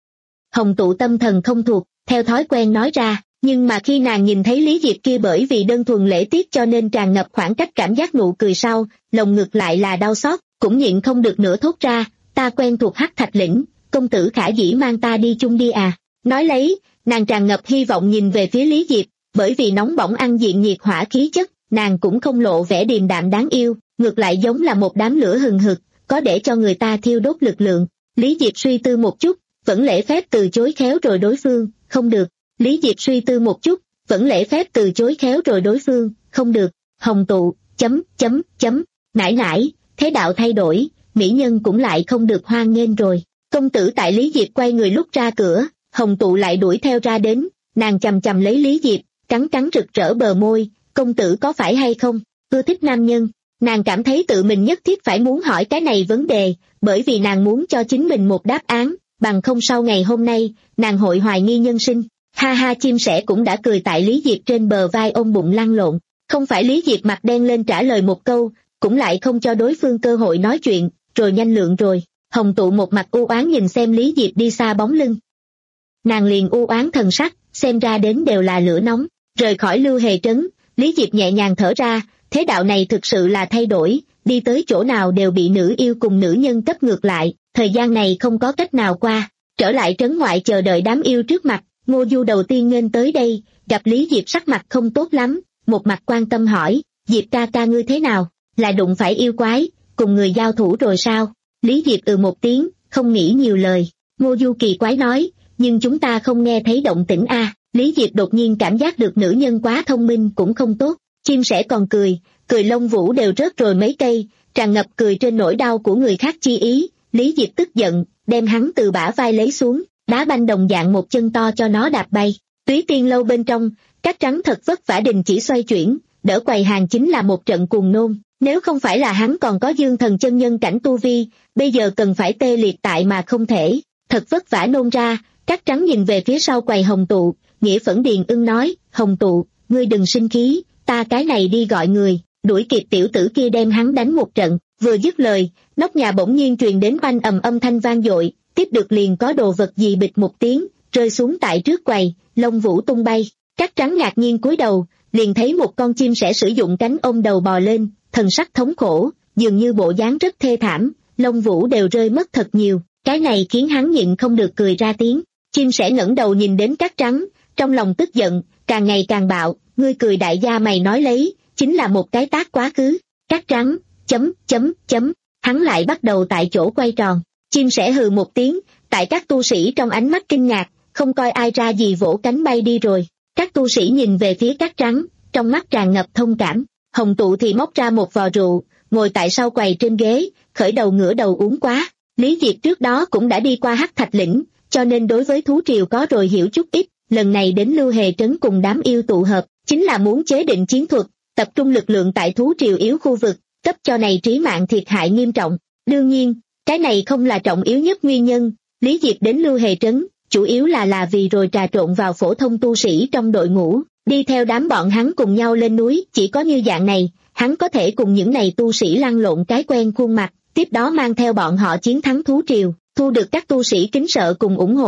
Hồng Tụ tâm thần không thuộc, theo thói quen nói ra, nhưng mà khi nàng nhìn thấy Lý Diệp kia bởi vì đơn thuần lễ tiết cho nên tràn ngập khoảng cách cảm giác nụ cười sau, lồng ngực lại là đau xót, cũng nhịn không được nữa thốt ra, ta quen thuộc Hắc Thạch Lĩnh, công tử khả dĩ mang ta đi chung đi à. Nói lấy, nàng tràn ngập hy vọng nhìn về phía Lý Diệp, bởi vì nóng bỏng ăn diện nhiệt hỏa khí chất, nàng cũng không lộ vẻ điềm đạm đáng yêu, ngược lại giống là một đám lửa hừng hực, có để cho người ta thiêu đốt lực lượng. Lý Diệp suy tư một chút, vẫn lễ phép từ chối khéo rồi đối phương, không được. Lý Diệp suy tư một chút, vẫn lễ phép từ chối khéo rồi đối phương, không được. Hồng Tụ, chấm, chấm, chấm, nãi nãi, thế đạo thay đổi, mỹ nhân cũng lại không được hoan nghênh rồi. Công tử tại Lý Diệp quay người lúc ra cửa, Hồng Tụ lại đuổi theo ra đến, nàng chầm chầm lấy Lý Diệp, cắn cắn rực rỡ bờ môi, công tử có phải hay không, ưa thích nam nhân. Nàng cảm thấy tự mình nhất thiết phải muốn hỏi cái này vấn đề, bởi vì nàng muốn cho chính mình một đáp án, bằng không sau ngày hôm nay, nàng hội hoài nghi nhân sinh. Ha ha, chim sẻ cũng đã cười tại Lý Diệp trên bờ vai ôm bụng lăn lộn, không phải Lý Diệp mặt đen lên trả lời một câu, cũng lại không cho đối phương cơ hội nói chuyện, rồi nhanh lượng rồi. Hồng Tụ một mặt u oán nhìn xem Lý Diệp đi xa bóng lưng. Nàng liền u oán thần sắc, xem ra đến đều là lửa nóng, rời khỏi Lưu Hề Trấn, Lý Diệp nhẹ nhàng thở ra, thế đạo này thực sự là thay đổi, đi tới chỗ nào đều bị nữ yêu cùng nữ nhân cấp ngược lại, thời gian này không có cách nào qua, trở lại trấn ngoại chờ đợi đám yêu trước mặt. Ngô Du đầu tiên nghênh tới đây, gặp Lý Diệp sắc mặt không tốt lắm, một mặt quan tâm hỏi, Diệp ca ca ngươi thế nào, là đụng phải yêu quái, cùng người giao thủ rồi sao? Lý Diệp ừ một tiếng, không nghĩ nhiều lời. Ngô Du kỳ quái nói, nhưng chúng ta không nghe thấy động tĩnh a. Lý Diệp đột nhiên cảm giác được nữ nhân quá thông minh cũng không tốt, chim sẻ còn cười, cười lông vũ đều rớt rồi mấy cây, tràn ngập cười trên nỗi đau của người khác chi ý. Lý Diệp tức giận, đem hắn từ bả vai lấy xuống, đá banh đồng dạng một chân to cho nó đạp bay. Túy Tiên lâu bên trong, Cát Trắng thật vất vả đình chỉ xoay chuyển, đỡ quầy hàng chính là một trận cuồng nôn, nếu không phải là hắn còn có dương thần chân nhân cảnh tu vi, bây giờ cần phải tê liệt tại mà không thể, thật vất vả nôn ra. Cát Trắng nhìn về phía sau quầy Hồng Tụ, nghĩa phẫn Điền Ưng nói, Hồng Tụ, ngươi đừng sinh khí, ta cái này đi gọi người, đuổi kịp tiểu tử kia đem hắn đánh một trận. Vừa dứt lời, nóc nhà bỗng nhiên truyền đến oanh ầm âm thanh vang dội, tiếp được liền có đồ vật gì bịch một tiếng, rơi xuống tại trước quầy, lông vũ tung bay. Cát Trắng ngạc nhiên cúi đầu, liền thấy một con chim sẻ sử dụng cánh ôm đầu bò lên, thần sắc thống khổ, dường như bộ dáng rất thê thảm, lông vũ đều rơi mất thật nhiều, cái này khiến hắn nhịn không được cười ra tiếng. Chim sẻ ngẩng đầu nhìn đến Cát Trắng, trong lòng tức giận, càng ngày càng bạo, ngươi cười đại gia mày nói lấy, chính là một cái tát quá khứ. Cát Trắng, chấm, chấm, chấm, hắn lại bắt đầu tại chỗ quay tròn. Chim sẻ hừ một tiếng, tại các tu sĩ trong ánh mắt kinh ngạc, không coi ai ra gì vỗ cánh bay đi rồi. Các tu sĩ nhìn về phía Cát Trắng, trong mắt tràn ngập thông cảm. Hồng Tụ thì móc ra một vò rượu, ngồi tại sau quầy trên ghế, khởi đầu ngửa đầu uống quá. Lý Diệp trước đó cũng đã đi qua Hắc Thạch Lĩnh, cho nên đối với thú triều có rồi hiểu chút ít, lần này đến Lưu Hề Trấn cùng đám yêu tụ hợp, chính là muốn chế định chiến thuật, tập trung lực lượng tại thú triều yếu khu vực, cấp cho này trí mạng thiệt hại nghiêm trọng. Đương nhiên, cái này không là trọng yếu nhất nguyên nhân, Lý Diệp đến Lưu Hề Trấn, chủ yếu là là vì rồi trà trộn vào phổ thông tu sĩ trong đội ngũ, đi theo đám bọn hắn cùng nhau lên núi, chỉ có như dạng này, hắn có thể cùng những này tu sĩ lăn lộn cái quen khuôn mặt, tiếp đó mang theo bọn họ chiến thắng thú triều, thu được các tu sĩ kính sợ cùng ủng hộ,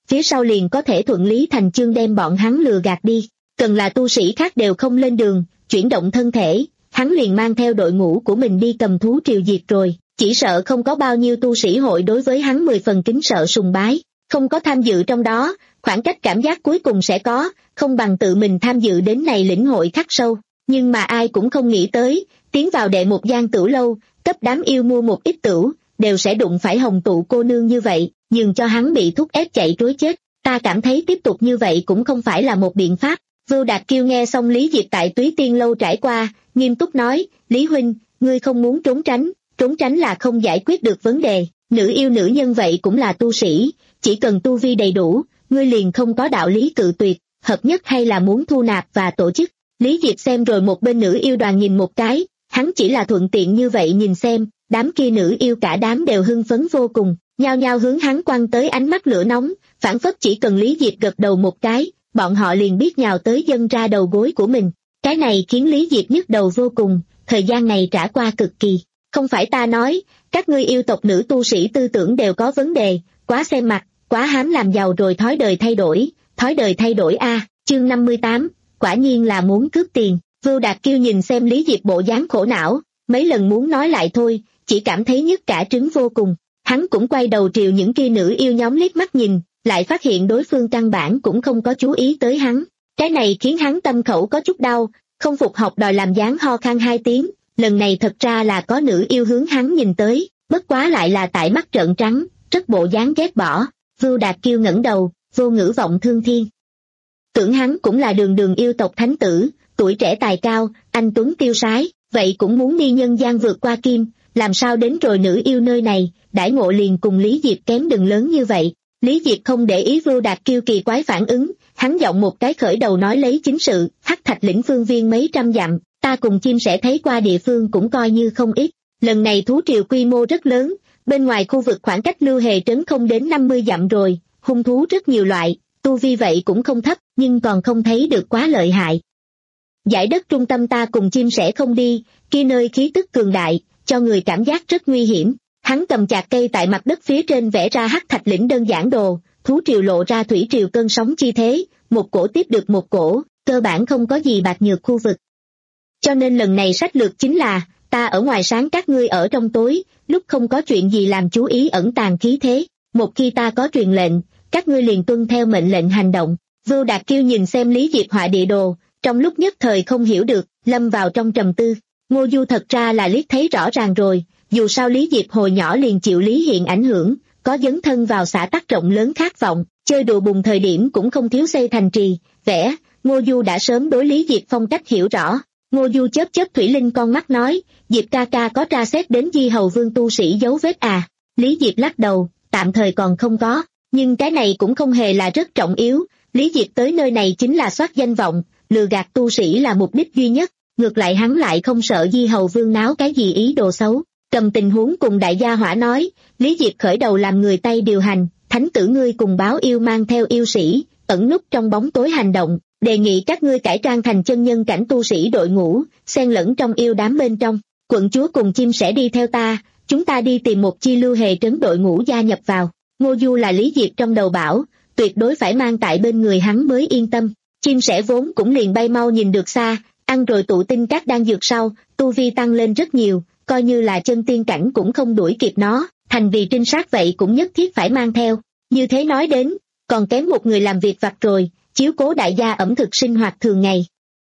phía sau liền có thể thuận lý thành chương đem bọn hắn lừa gạt đi. Cần là tu sĩ khác đều không lên đường, chuyển động thân thể, hắn liền mang theo đội ngũ của mình đi cầm thú triều diệt rồi, chỉ sợ không có bao nhiêu tu sĩ hội đối với hắn mười phần kính sợ sùng bái, không có tham dự trong đó, khoảng cách cảm giác cuối cùng sẽ có, không bằng tự mình tham dự đến này lĩnh hội khắc sâu. Nhưng mà ai cũng không nghĩ tới, tiến vào đệ một gian tửu lâu, cấp đám yêu mua một ít tửu, đều sẽ đụng phải hồng tụ cô nương như vậy, nhường cho hắn bị thúc ép chạy trối chết. Ta cảm thấy tiếp tục như vậy cũng không phải là một biện pháp. Vưu Đạt Kiêu nghe xong Lý Diệp tại Túy Tiên Lâu trải qua, nghiêm túc nói, Lý Huynh, ngươi không muốn trốn tránh, trốn tránh là không giải quyết được vấn đề, nữ yêu nữ nhân vậy cũng là tu sĩ, chỉ cần tu vi đầy đủ, ngươi liền không có đạo lý cự tuyệt, hợp nhất hay là muốn thu nạp và tổ chức. Lý Diệp xem rồi một bên nữ yêu đoàn nhìn một cái, hắn chỉ là thuận tiện như vậy nhìn xem, đám kia nữ yêu cả đám đều hưng phấn vô cùng, nhao nhao hướng hắn quăng tới ánh mắt lửa nóng, phản phất chỉ cần Lý Diệp gật đầu một cái, bọn họ liền biết nhào tới dâng ra đầu gối của mình. Cái này khiến Lý Diệp nhức đầu vô cùng, thời gian này trả qua cực kỳ. Không phải ta nói, các ngươi yêu tộc nữ tu sĩ tư tưởng đều có vấn đề, quá xem mặt, quá hám làm giàu rồi thói đời thay đổi, thói đời thay đổi a. À, chương năm mươi tám, quả nhiên là muốn cướp tiền. Vưu Đạt Kiêu nhìn xem Lý Diệp bộ dáng khổ não, mấy lần muốn nói lại thôi, chỉ cảm thấy nhức cả trứng vô cùng. Hắn cũng quay đầu triều những kia nữ yêu nhóm liếc mắt nhìn, lại phát hiện đối phương căn bản cũng không có chú ý tới hắn. Cái này khiến hắn tâm khẩu có chút đau, không phục học đòi làm dáng ho khan hai tiếng, lần này thật ra là có nữ yêu hướng hắn nhìn tới, bất quá lại là tại mắt trợn trắng, rất bộ dáng ghét bỏ. Vưu Đạt Kiêu ngẩng đầu, vô ngữ vọng thương thiên. Tưởng hắn cũng là đường đường yêu tộc thánh tử, tuổi trẻ tài cao, anh tuấn tiêu sái, vậy cũng muốn đi nhân gian vượt qua kim, làm sao đến rồi nữ yêu nơi này, đãi ngộ liền cùng Lý Diệp kém đừng lớn như vậy. Lý Diệp không để ý Vưu Đạt Kiêu kỳ quái phản ứng, hắn giọng một cái khởi đầu nói lấy chính sự, hắc thạch lĩnh phương viên mấy trăm dặm, ta cùng chim sẻ thấy qua địa phương cũng coi như không ít, lần này thú triều quy mô rất lớn, bên ngoài khu vực khoảng cách Lưu Hề trấn không đến năm mươi dặm rồi, hung thú rất nhiều loại, tu vi vậy cũng không thấp, nhưng còn không thấy được quá lợi hại. Giải đất trung tâm ta cùng chim sẻ không đi, kia nơi khí tức cường đại, cho người cảm giác rất nguy hiểm. Hắn cầm chạc cây tại mặt đất phía trên vẽ ra hắc thạch lĩnh đơn giản đồ, thú triều lộ ra thủy triều cơn sóng chi thế, một cổ tiếp được một cổ, cơ bản không có gì bạc nhược khu vực. Cho nên lần này sách lược chính là, ta ở ngoài sáng các ngươi ở trong tối, lúc không có chuyện gì làm chú ý ẩn tàng khí thế, một khi ta có truyền lệnh, các ngươi liền tuân theo mệnh lệnh hành động. Vưu Đạt Kiêu nhìn xem Lý Diệp họa địa đồ, trong lúc nhất thời không hiểu được, lâm vào trong trầm tư. Ngô Du thật ra là liếc thấy rõ ràng rồi, dù sao Lý Diệp hồi nhỏ liền chịu Lý Hiện ảnh hưởng, có dấn thân vào xã tắc rộng lớn khát vọng, chơi đùa bùng thời điểm cũng không thiếu xây thành trì, vẽ, Ngô Du đã sớm đối Lý Diệp phong cách hiểu rõ. Ngô Du chớp chớp thủy linh con mắt nói, Diệp ca ca có tra xét đến Di Hầu Vương tu sĩ dấu vết à? Lý Diệp lắc đầu, tạm thời còn không có, nhưng cái này cũng không hề là rất trọng yếu, Lý Diệp tới nơi này chính là soát danh vọng, lừa gạt tu sĩ là mục đích duy nhất, ngược lại hắn lại không sợ Di Hầu Vương náo cái gì ý đồ xấu. Cầm tình huống cùng đại gia hỏa nói, Lý Diệp khởi đầu làm người Tây điều hành, thánh tử ngươi cùng báo yêu mang theo yêu sĩ, ẩn núp trong bóng tối hành động, đề nghị các ngươi cải trang thành chân nhân cảnh tu sĩ đội ngũ, xen lẫn trong yêu đám bên trong, quận chúa cùng chim sẽ đi theo ta, chúng ta đi tìm một chi Lưu Hề trấn đội ngũ gia nhập vào. Ngô Du là Lý Diệp trong đầu bảo, tuyệt đối phải mang tại bên người hắn mới yên tâm. Chim sẻ vốn cũng liền bay mau nhìn được xa, ăn rồi tụ tinh các đan dược sau, tu vi tăng lên rất nhiều, coi như là chân tiên cảnh cũng không đuổi kịp nó, thành vì trinh sát vậy cũng nhất thiết phải mang theo. Như thế nói đến, còn kém một người làm việc vặt rồi, chiếu cố đại gia ẩm thực sinh hoạt thường ngày.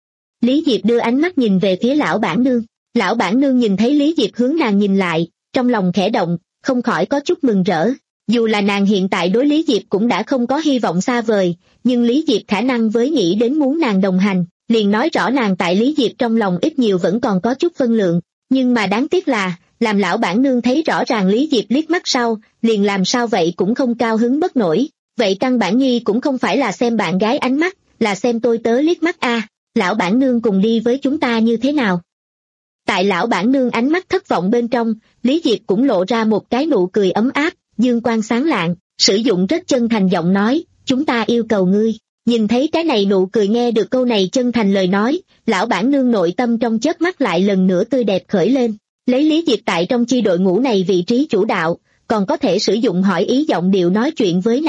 Lý Diệp đưa ánh mắt nhìn về phía lão bản nương, lão bản nương nhìn thấy Lý Diệp hướng nàng nhìn lại, trong lòng khẽ động, không khỏi có chút mừng rỡ. Dù là nàng hiện tại đối Lý Diệp cũng đã không có hy vọng xa vời, nhưng Lý Diệp khả năng với nghĩ đến muốn nàng đồng hành, liền nói rõ nàng tại Lý Diệp trong lòng ít nhiều vẫn còn có chút phân lượng. Nhưng mà đáng tiếc là, làm lão bản nương thấy rõ ràng Lý Diệp liếc mắt sau, liền làm sao vậy cũng không cao hứng bất nổi. Vậy căn bản nhi cũng không phải là xem bạn gái ánh mắt, là xem tôi tớ liếc mắt a. À, lão bản nương cùng đi với chúng ta như thế nào? Tại lão bản nương ánh mắt thất vọng bên trong, Lý Diệp cũng lộ ra một cái nụ cười ấm áp, dương quang sáng lạng, sử dụng rất chân thành giọng nói, chúng ta yêu cầu ngươi. Nhìn thấy cái này nụ cười, nghe được câu này chân thành lời nói, lão bản nương nội tâm trong chớp mắt lại lần nữa tươi đẹp khởi lên. Lấy Lý Diệp tại trong chi đội ngũ này vị trí chủ đạo, còn có thể sử dụng hỏi ý giọng điệu nói chuyện với nàng,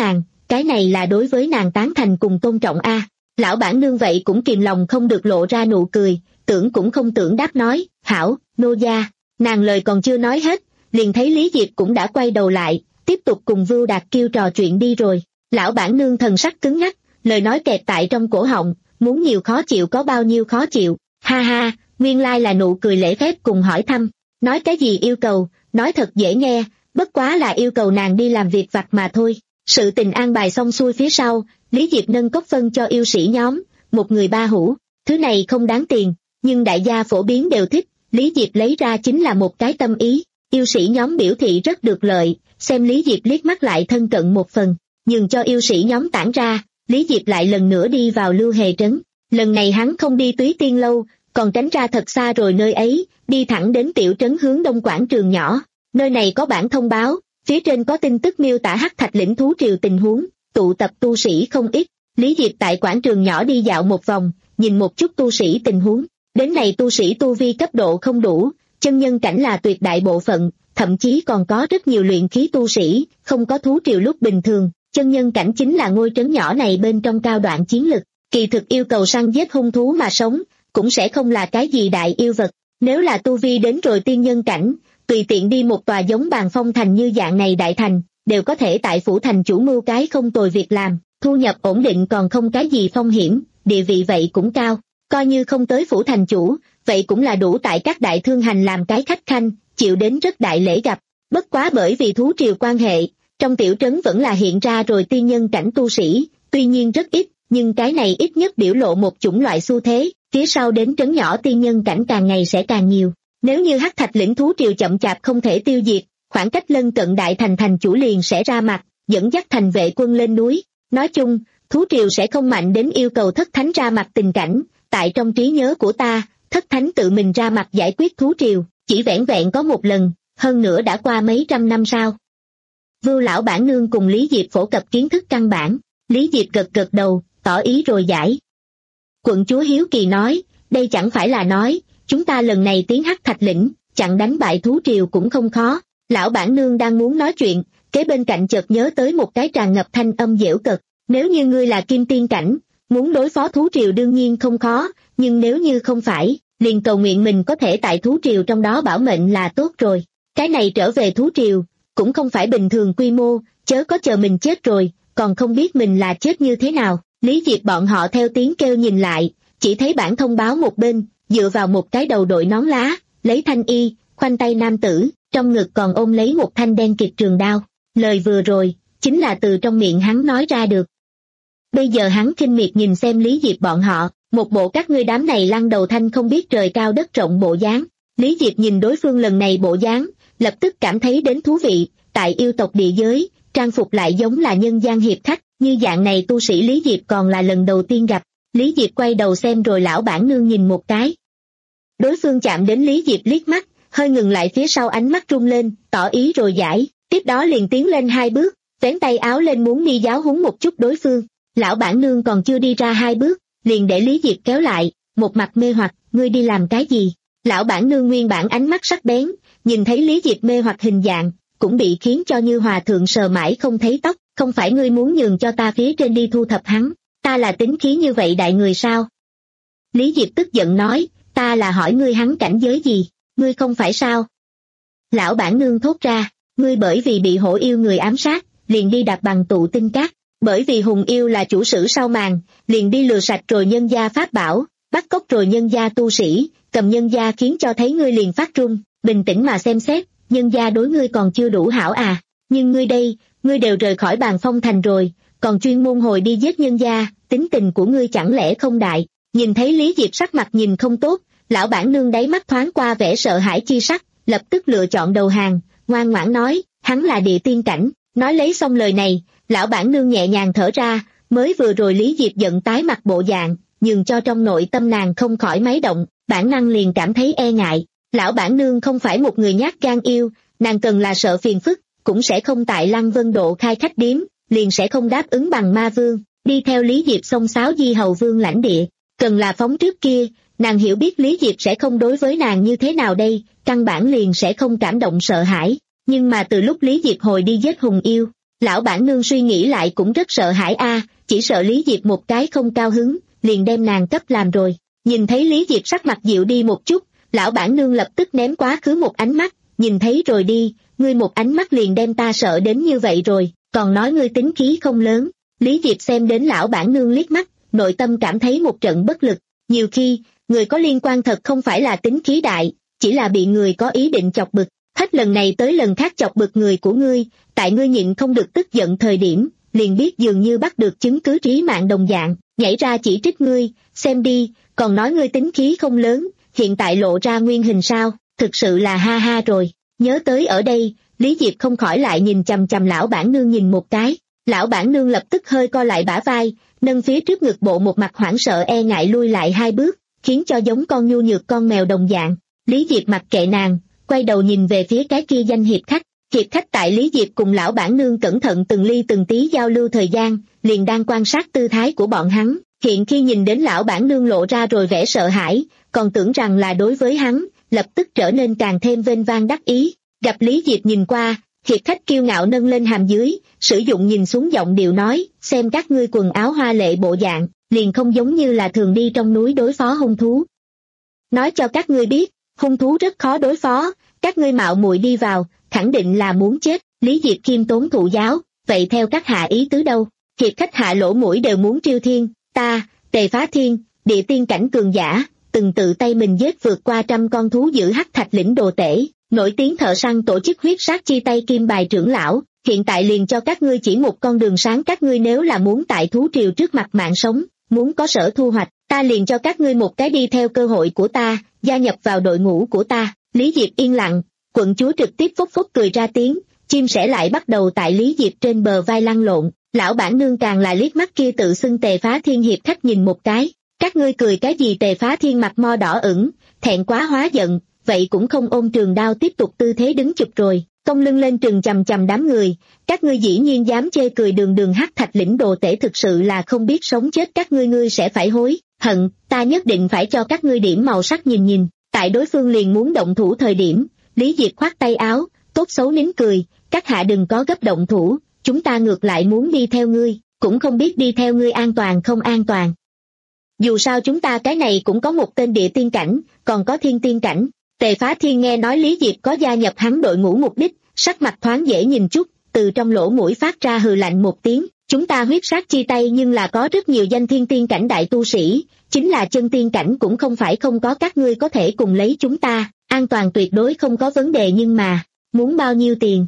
cái này là đối với nàng tán thành cùng tôn trọng a. Lão bản nương vậy cũng kìm lòng không được lộ ra nụ cười, tưởng cũng không tưởng đáp nói, hảo, nô gia. Nàng lời còn chưa nói hết, liền thấy Lý Diệp cũng đã quay đầu lại, tiếp tục cùng Vưu Đạt Kiêu trò chuyện đi rồi. Lão bản nương thần sắc cứng ngắc, lời nói kẹt tại trong cổ họng, muốn nhiều khó chịu có bao nhiêu khó chịu. Ha ha, nguyên lai là nụ cười lễ phép cùng hỏi thăm, nói cái gì yêu cầu, nói thật dễ nghe, bất quá là yêu cầu nàng đi làm việc vặt mà thôi. Sự tình an bài xong xuôi phía sau, Lý Diệp nâng cốc phân cho yêu sĩ nhóm, một người ba hũ, thứ này không đáng tiền, nhưng đại gia phổ biến đều thích, Lý Diệp lấy ra chính là một cái tâm ý, yêu sĩ nhóm biểu thị rất được lợi, xem Lý Diệp liếc mắt lại thân cận một phần, nhường cho yêu sĩ nhóm tản ra, Lý Diệp lại lần nữa đi vào Lưu Hề Trấn, lần này hắn không đi Túy Tiên Lâu, còn tránh ra thật xa rồi nơi ấy, đi thẳng đến tiểu trấn hướng đông quảng trường nhỏ, nơi này có bản thông báo, phía trên có tin tức miêu tả Hắc Thạch lĩnh thú triều tình huống, tụ tập tu sĩ không ít, Lý Diệp tại quảng trường nhỏ đi dạo một vòng, nhìn một chút tu sĩ tình huống, đến này tu sĩ tu vi cấp độ không đủ, chân nhân cảnh là tuyệt đại bộ phận, thậm chí còn có rất nhiều luyện khí tu sĩ, không có thú triều lúc bình thường, chân nhân cảnh chính là ngôi trấn nhỏ này bên trong cao đoạn chiến lực, kỳ thực yêu cầu săn giết hung thú mà sống, cũng sẽ không là cái gì đại yêu vật, nếu là tu vi đến rồi tiên nhân cảnh, tùy tiện đi một tòa giống Bàn Phong thành như dạng này đại thành, đều có thể tại phủ thành chủ mưu cái không tồi việc làm, thu nhập ổn định còn không cái gì phong hiểm, địa vị vậy cũng cao, coi như không tới phủ thành chủ, vậy cũng là đủ tại các đại thương hành làm cái khách khanh, chịu đến rất đại lễ gặp, bất quá bởi vì thú triều quan hệ, trong tiểu trấn vẫn là hiện ra rồi tiên nhân cảnh tu sĩ, tuy nhiên rất ít, nhưng cái này ít nhất biểu lộ một chủng loại xu thế, phía sau đến trấn nhỏ tiên nhân cảnh càng ngày sẽ càng nhiều. Nếu như Hắc Thạch lĩnh thú triều chậm chạp không thể tiêu diệt, khoảng cách lân cận đại thành thành chủ liền sẽ ra mặt, dẫn dắt thành vệ quân lên núi. Nói chung, thú triều sẽ không mạnh đến yêu cầu thất thánh ra mặt tình cảnh, tại trong trí nhớ của ta, thất thánh tự mình ra mặt giải quyết thú triều, chỉ vẻn vẹn có một lần, hơn nữa đã qua mấy trăm năm sau. Vưu lão bản nương cùng Lý Diệp phổ cập kiến thức căn bản, Lý Diệp gật gật đầu, tỏ ý rồi giải. Quận chúa hiếu kỳ nói, đây chẳng phải là nói, chúng ta lần này tiến Hắc Thạch lĩnh, chặn đánh bại thú triều cũng không khó. Lão bản nương đang muốn nói chuyện, kế bên cạnh chợt nhớ tới một cái tràn ngập thanh âm giễu cợt, nếu như ngươi là kim tiên cảnh, muốn đối phó thú triều đương nhiên không khó, nhưng nếu như không phải, liền cầu nguyện mình có thể tại thú triều trong đó bảo mệnh là tốt rồi. Cái này trở về thú triều, cũng không phải bình thường quy mô, chớ có chờ mình chết rồi, còn không biết mình là chết như thế nào. Lý Diệp bọn họ theo tiếng kêu nhìn lại, chỉ thấy bản thông báo một bên, dựa vào một cái đầu đội nón lá, lấy thanh y, khoanh tay nam tử, trong ngực còn ôm lấy một thanh đen kịt trường đao. Lời vừa rồi, chính là từ trong miệng hắn nói ra được. Bây giờ hắn khinh miệt nhìn xem Lý Diệp bọn họ, một bộ các ngươi đám này lăn đầu thanh không biết trời cao đất rộng bộ dáng. Lý Diệp nhìn đối phương lần này bộ dáng, lập tức cảm thấy đến thú vị, tại yêu tộc địa giới, trang phục lại giống là nhân gian hiệp khách, như dạng này tu sĩ Lý Diệp còn là lần đầu tiên gặp. Lý Diệp quay đầu xem rồi lão bản nương nhìn một cái. Đối phương chạm đến Lý Diệp liếc mắt, hơi ngừng lại phía sau ánh mắt rung lên, tỏ ý rồi giải, tiếp đó liền tiến lên hai bước, vén tay áo lên muốn đi giáo huấn một chút đối phương. Lão bản nương còn chưa đi ra hai bước, liền để Lý Diệp kéo lại, một mặt mê hoặc, ngươi đi làm cái gì? Lão bản nương nguyên bản ánh mắt sắc bén, nhìn thấy Lý Diệp mê hoặc hình dạng, cũng bị khiến cho như hòa thượng sờ mãi không thấy tóc, không phải ngươi muốn nhường cho ta phía trên đi thu thập hắn, ta là tính khí như vậy đại người sao? Lý Diệp tức giận nói, ta là hỏi ngươi hắn cảnh giới gì, ngươi không phải sao? Lão bản nương thốt ra, ngươi bởi vì bị hổ yêu người ám sát, liền đi đạp bằng tụ tinh cát, bởi vì hùng yêu là chủ sử sau màn, liền đi lừa sạch rồi nhân gia pháp bảo, bắt cóc rồi nhân gia tu sĩ, cầm nhân gia khiến cho thấy ngươi liền phát run, bình tĩnh mà xem xét, nhân gia đối ngươi còn chưa đủ hảo à, nhưng ngươi đây, ngươi đều rời khỏi Bàn Phong thành rồi, còn chuyên môn hồi đi giết nhân gia, tính tình của ngươi chẳng lẽ không đại? Nhìn thấy Lý Diệp sắc mặt nhìn không tốt, lão bản nương đáy mắt thoáng qua vẻ sợ hãi chi sắc, lập tức lựa chọn đầu hàng, ngoan ngoãn nói, hắn là địa tiên cảnh. Nói lấy xong lời này, lão bản nương nhẹ nhàng thở ra, mới vừa rồi Lý Diệp giận tái mặt bộ dạng, nhường cho trong nội tâm nàng không khỏi máy động, bản năng liền cảm thấy e ngại. Lão bản nương không phải một người nhát gan yêu, nàng cần là sợ phiền phức, cũng sẽ không tại Lăng Vân Độ khai khách điếm, liền sẽ không đáp ứng bằng ma vương, đi theo Lý Diệp xông xáo di hầu vương lãnh địa. Cần là phóng trước kia, nàng hiểu biết Lý Diệp sẽ không đối với nàng như thế nào đây, căn bản liền sẽ không cảm động sợ hãi. Nhưng mà từ lúc Lý Diệp hồi đi giết hùng yêu, Lão bản nương suy nghĩ lại cũng rất sợ hãi a, chỉ sợ Lý Diệp một cái không cao hứng, liền đem nàng cấp làm rồi. Nhìn thấy Lý Diệp sắc mặt dịu đi một chút, lão bản nương lập tức ném quá khứ một ánh mắt, nhìn thấy rồi đi, ngươi một ánh mắt liền đem ta sợ đến như vậy rồi, còn nói ngươi tính khí không lớn. Lý Diệp xem đến lão bản nương liếc mắt, nội tâm cảm thấy một trận bất lực. Nhiều khi, người có liên quan thật không phải là tính khí đại, chỉ là bị người có ý định chọc bực. Hết lần này tới lần khác chọc bực người của ngươi, tại ngươi nhịn không được tức giận thời điểm, liền biết dường như bắt được chứng cứ trí mạng đồng dạng, nhảy ra chỉ trích ngươi, xem đi, còn nói ngươi tính khí không lớn, hiện tại lộ ra nguyên hình sao, thực sự là ha ha rồi. Nhớ tới ở đây, Lý Diệp không khỏi lại nhìn chằm chằm lão bản nương nhìn một cái, lão bản nương lập tức hơi co lại bả vai, nâng phía trước ngực bộ một mặt hoảng sợ e ngại lui lại hai bước, khiến cho giống con nhu nhược con mèo đồng dạng. Lý Diệp mặc kệ nàng, quay đầu nhìn về phía cái kia danh hiệp khách. Hiệp khách tại Lý Diệp cùng lão bản nương cẩn thận từng ly từng tí giao lưu thời gian, liền đang quan sát tư thái của bọn hắn. Hiện khi nhìn đến lão bản nương lộ ra rồi vẻ sợ hãi, còn tưởng rằng là đối với hắn, lập tức trở nên càng thêm vênh vang đắc ý. Gặp Lý Diệp nhìn qua, hiệp khách kiêu ngạo nâng lên hàm dưới, sử dụng nhìn xuống giọng điệu nói, xem các ngươi quần áo hoa lệ bộ dạng, liền không giống như là thường đi trong núi đối phó hung thú. Nói cho các ngươi biết, hung thú rất khó đối phó, các ngươi mạo muội đi vào, khẳng định là muốn chết. Lý Diệp khiêm tốn thụ giáo, vậy theo các hạ ý tứ đâu? Hiệp khách hạ lỗ mũi đều muốn triêu thiên, ta, Tề Phá Thiên, địa tiên cảnh cường giả, từng tự tay mình giết vượt qua trăm con thú giữ hắc thạch lĩnh đồ tể, nổi tiếng thợ săn tổ chức huyết sát chi tay kim bài trưởng lão, hiện tại liền cho các ngươi chỉ một con đường sáng, các ngươi nếu là muốn tại thú triều trước mặt mạng sống, muốn có sở thu hoạch, ta liền cho các ngươi một cái đi theo cơ hội của ta, gia nhập vào đội ngũ của ta. Lý Diệp yên lặng, quận chúa trực tiếp phốc phốc cười ra tiếng, chim sẻ lại bắt đầu tại Lý Diệp trên bờ vai lăn lộn, lão bản nương càng là liếc mắt kia tự xưng Tề Phá Thiên hiệp khách nhìn một cái, các ngươi cười cái gì? Tề Phá Thiên mặt mo đỏ ửng, thẹn quá hóa giận, vậy cũng không ôm trường đao tiếp tục tư thế đứng chụp rồi, cong lưng lên trừng chằm chằm đám người, các ngươi dĩ nhiên dám chê cười đường đường hắc thạch lĩnh đồ tể, thực sự là không biết sống chết, các ngươi ngươi sẽ phải hối hận, ta nhất định phải cho các ngươi điểm màu sắc nhìn nhìn. Tại đối phương liền muốn động thủ thời điểm, Lý Diệp khoát tay áo, tốt xấu nín cười, các hạ đừng có gấp động thủ, chúng ta ngược lại muốn đi theo ngươi, cũng không biết đi theo ngươi an toàn không an toàn. Dù sao chúng ta cái này cũng có một tên địa tiên cảnh, còn có thiên tiên cảnh. Tề Phá Thiên nghe nói Lý Diệp có gia nhập hắn đội ngũ mục đích, sắc mặt thoáng dễ nhìn chút, từ trong lỗ mũi phát ra hừ lạnh một tiếng, chúng ta huyết sát chi tay nhưng là có rất nhiều danh thiên tiên cảnh đại tu sĩ, chính là chân tiên cảnh cũng không phải không có, các ngươi có thể cùng lấy chúng ta, an toàn tuyệt đối không có vấn đề, nhưng mà, muốn bao nhiêu tiền?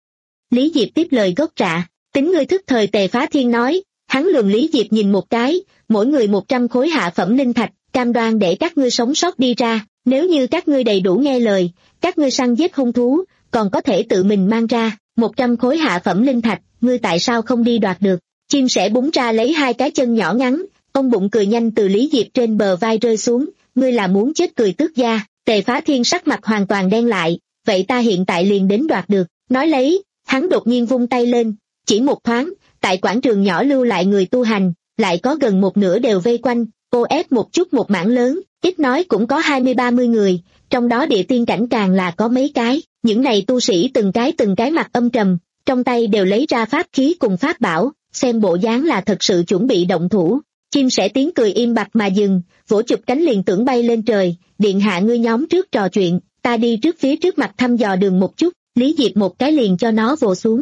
Lý Diệp tiếp lời gốc rạ, tính ngươi thức thời. Tề Phá Thiên nói, hắn lườm Lý Diệp nhìn một cái, mỗi người một trăm khối hạ phẩm linh thạch, cam đoan để các ngươi sống sót đi ra, nếu như các ngươi đầy đủ nghe lời, các ngươi săn giết hung thú, còn có thể tự mình mang ra, một trăm khối hạ phẩm linh thạch, ngươi tại sao không đi đoạt được? Chim sẻ búng ra lấy hai cái chân nhỏ ngắn, ông bụng cười nhanh từ Lý Diệp trên bờ vai rơi xuống, ngươi là muốn chết cười tước gia. Tề Phá Thiên sắc mặt hoàn toàn đen lại, vậy ta hiện tại liền đến đoạt được. Nói lấy, hắn đột nhiên vung tay lên, chỉ một thoáng, tại quảng trường nhỏ lưu lại người tu hành, lại có gần một nửa đều vây quanh, ô ép một chút một mảng lớn, ít nói cũng có hai mươi ba mươi người, trong đó địa tiên cảnh càng là có mấy cái, những này tu sĩ từng cái từng cái mặt âm trầm, trong tay đều lấy ra pháp khí cùng pháp bảo, xem bộ dáng là thật sự chuẩn bị động thủ. Chim sẻ tiếng cười im bặt mà dừng, vỗ chụp cánh liền tưởng bay lên trời, điện hạ ngươi nhóm trước trò chuyện, ta đi trước phía trước mặt thăm dò đường một chút. Lý Diệp một cái liền cho nó vồ xuống.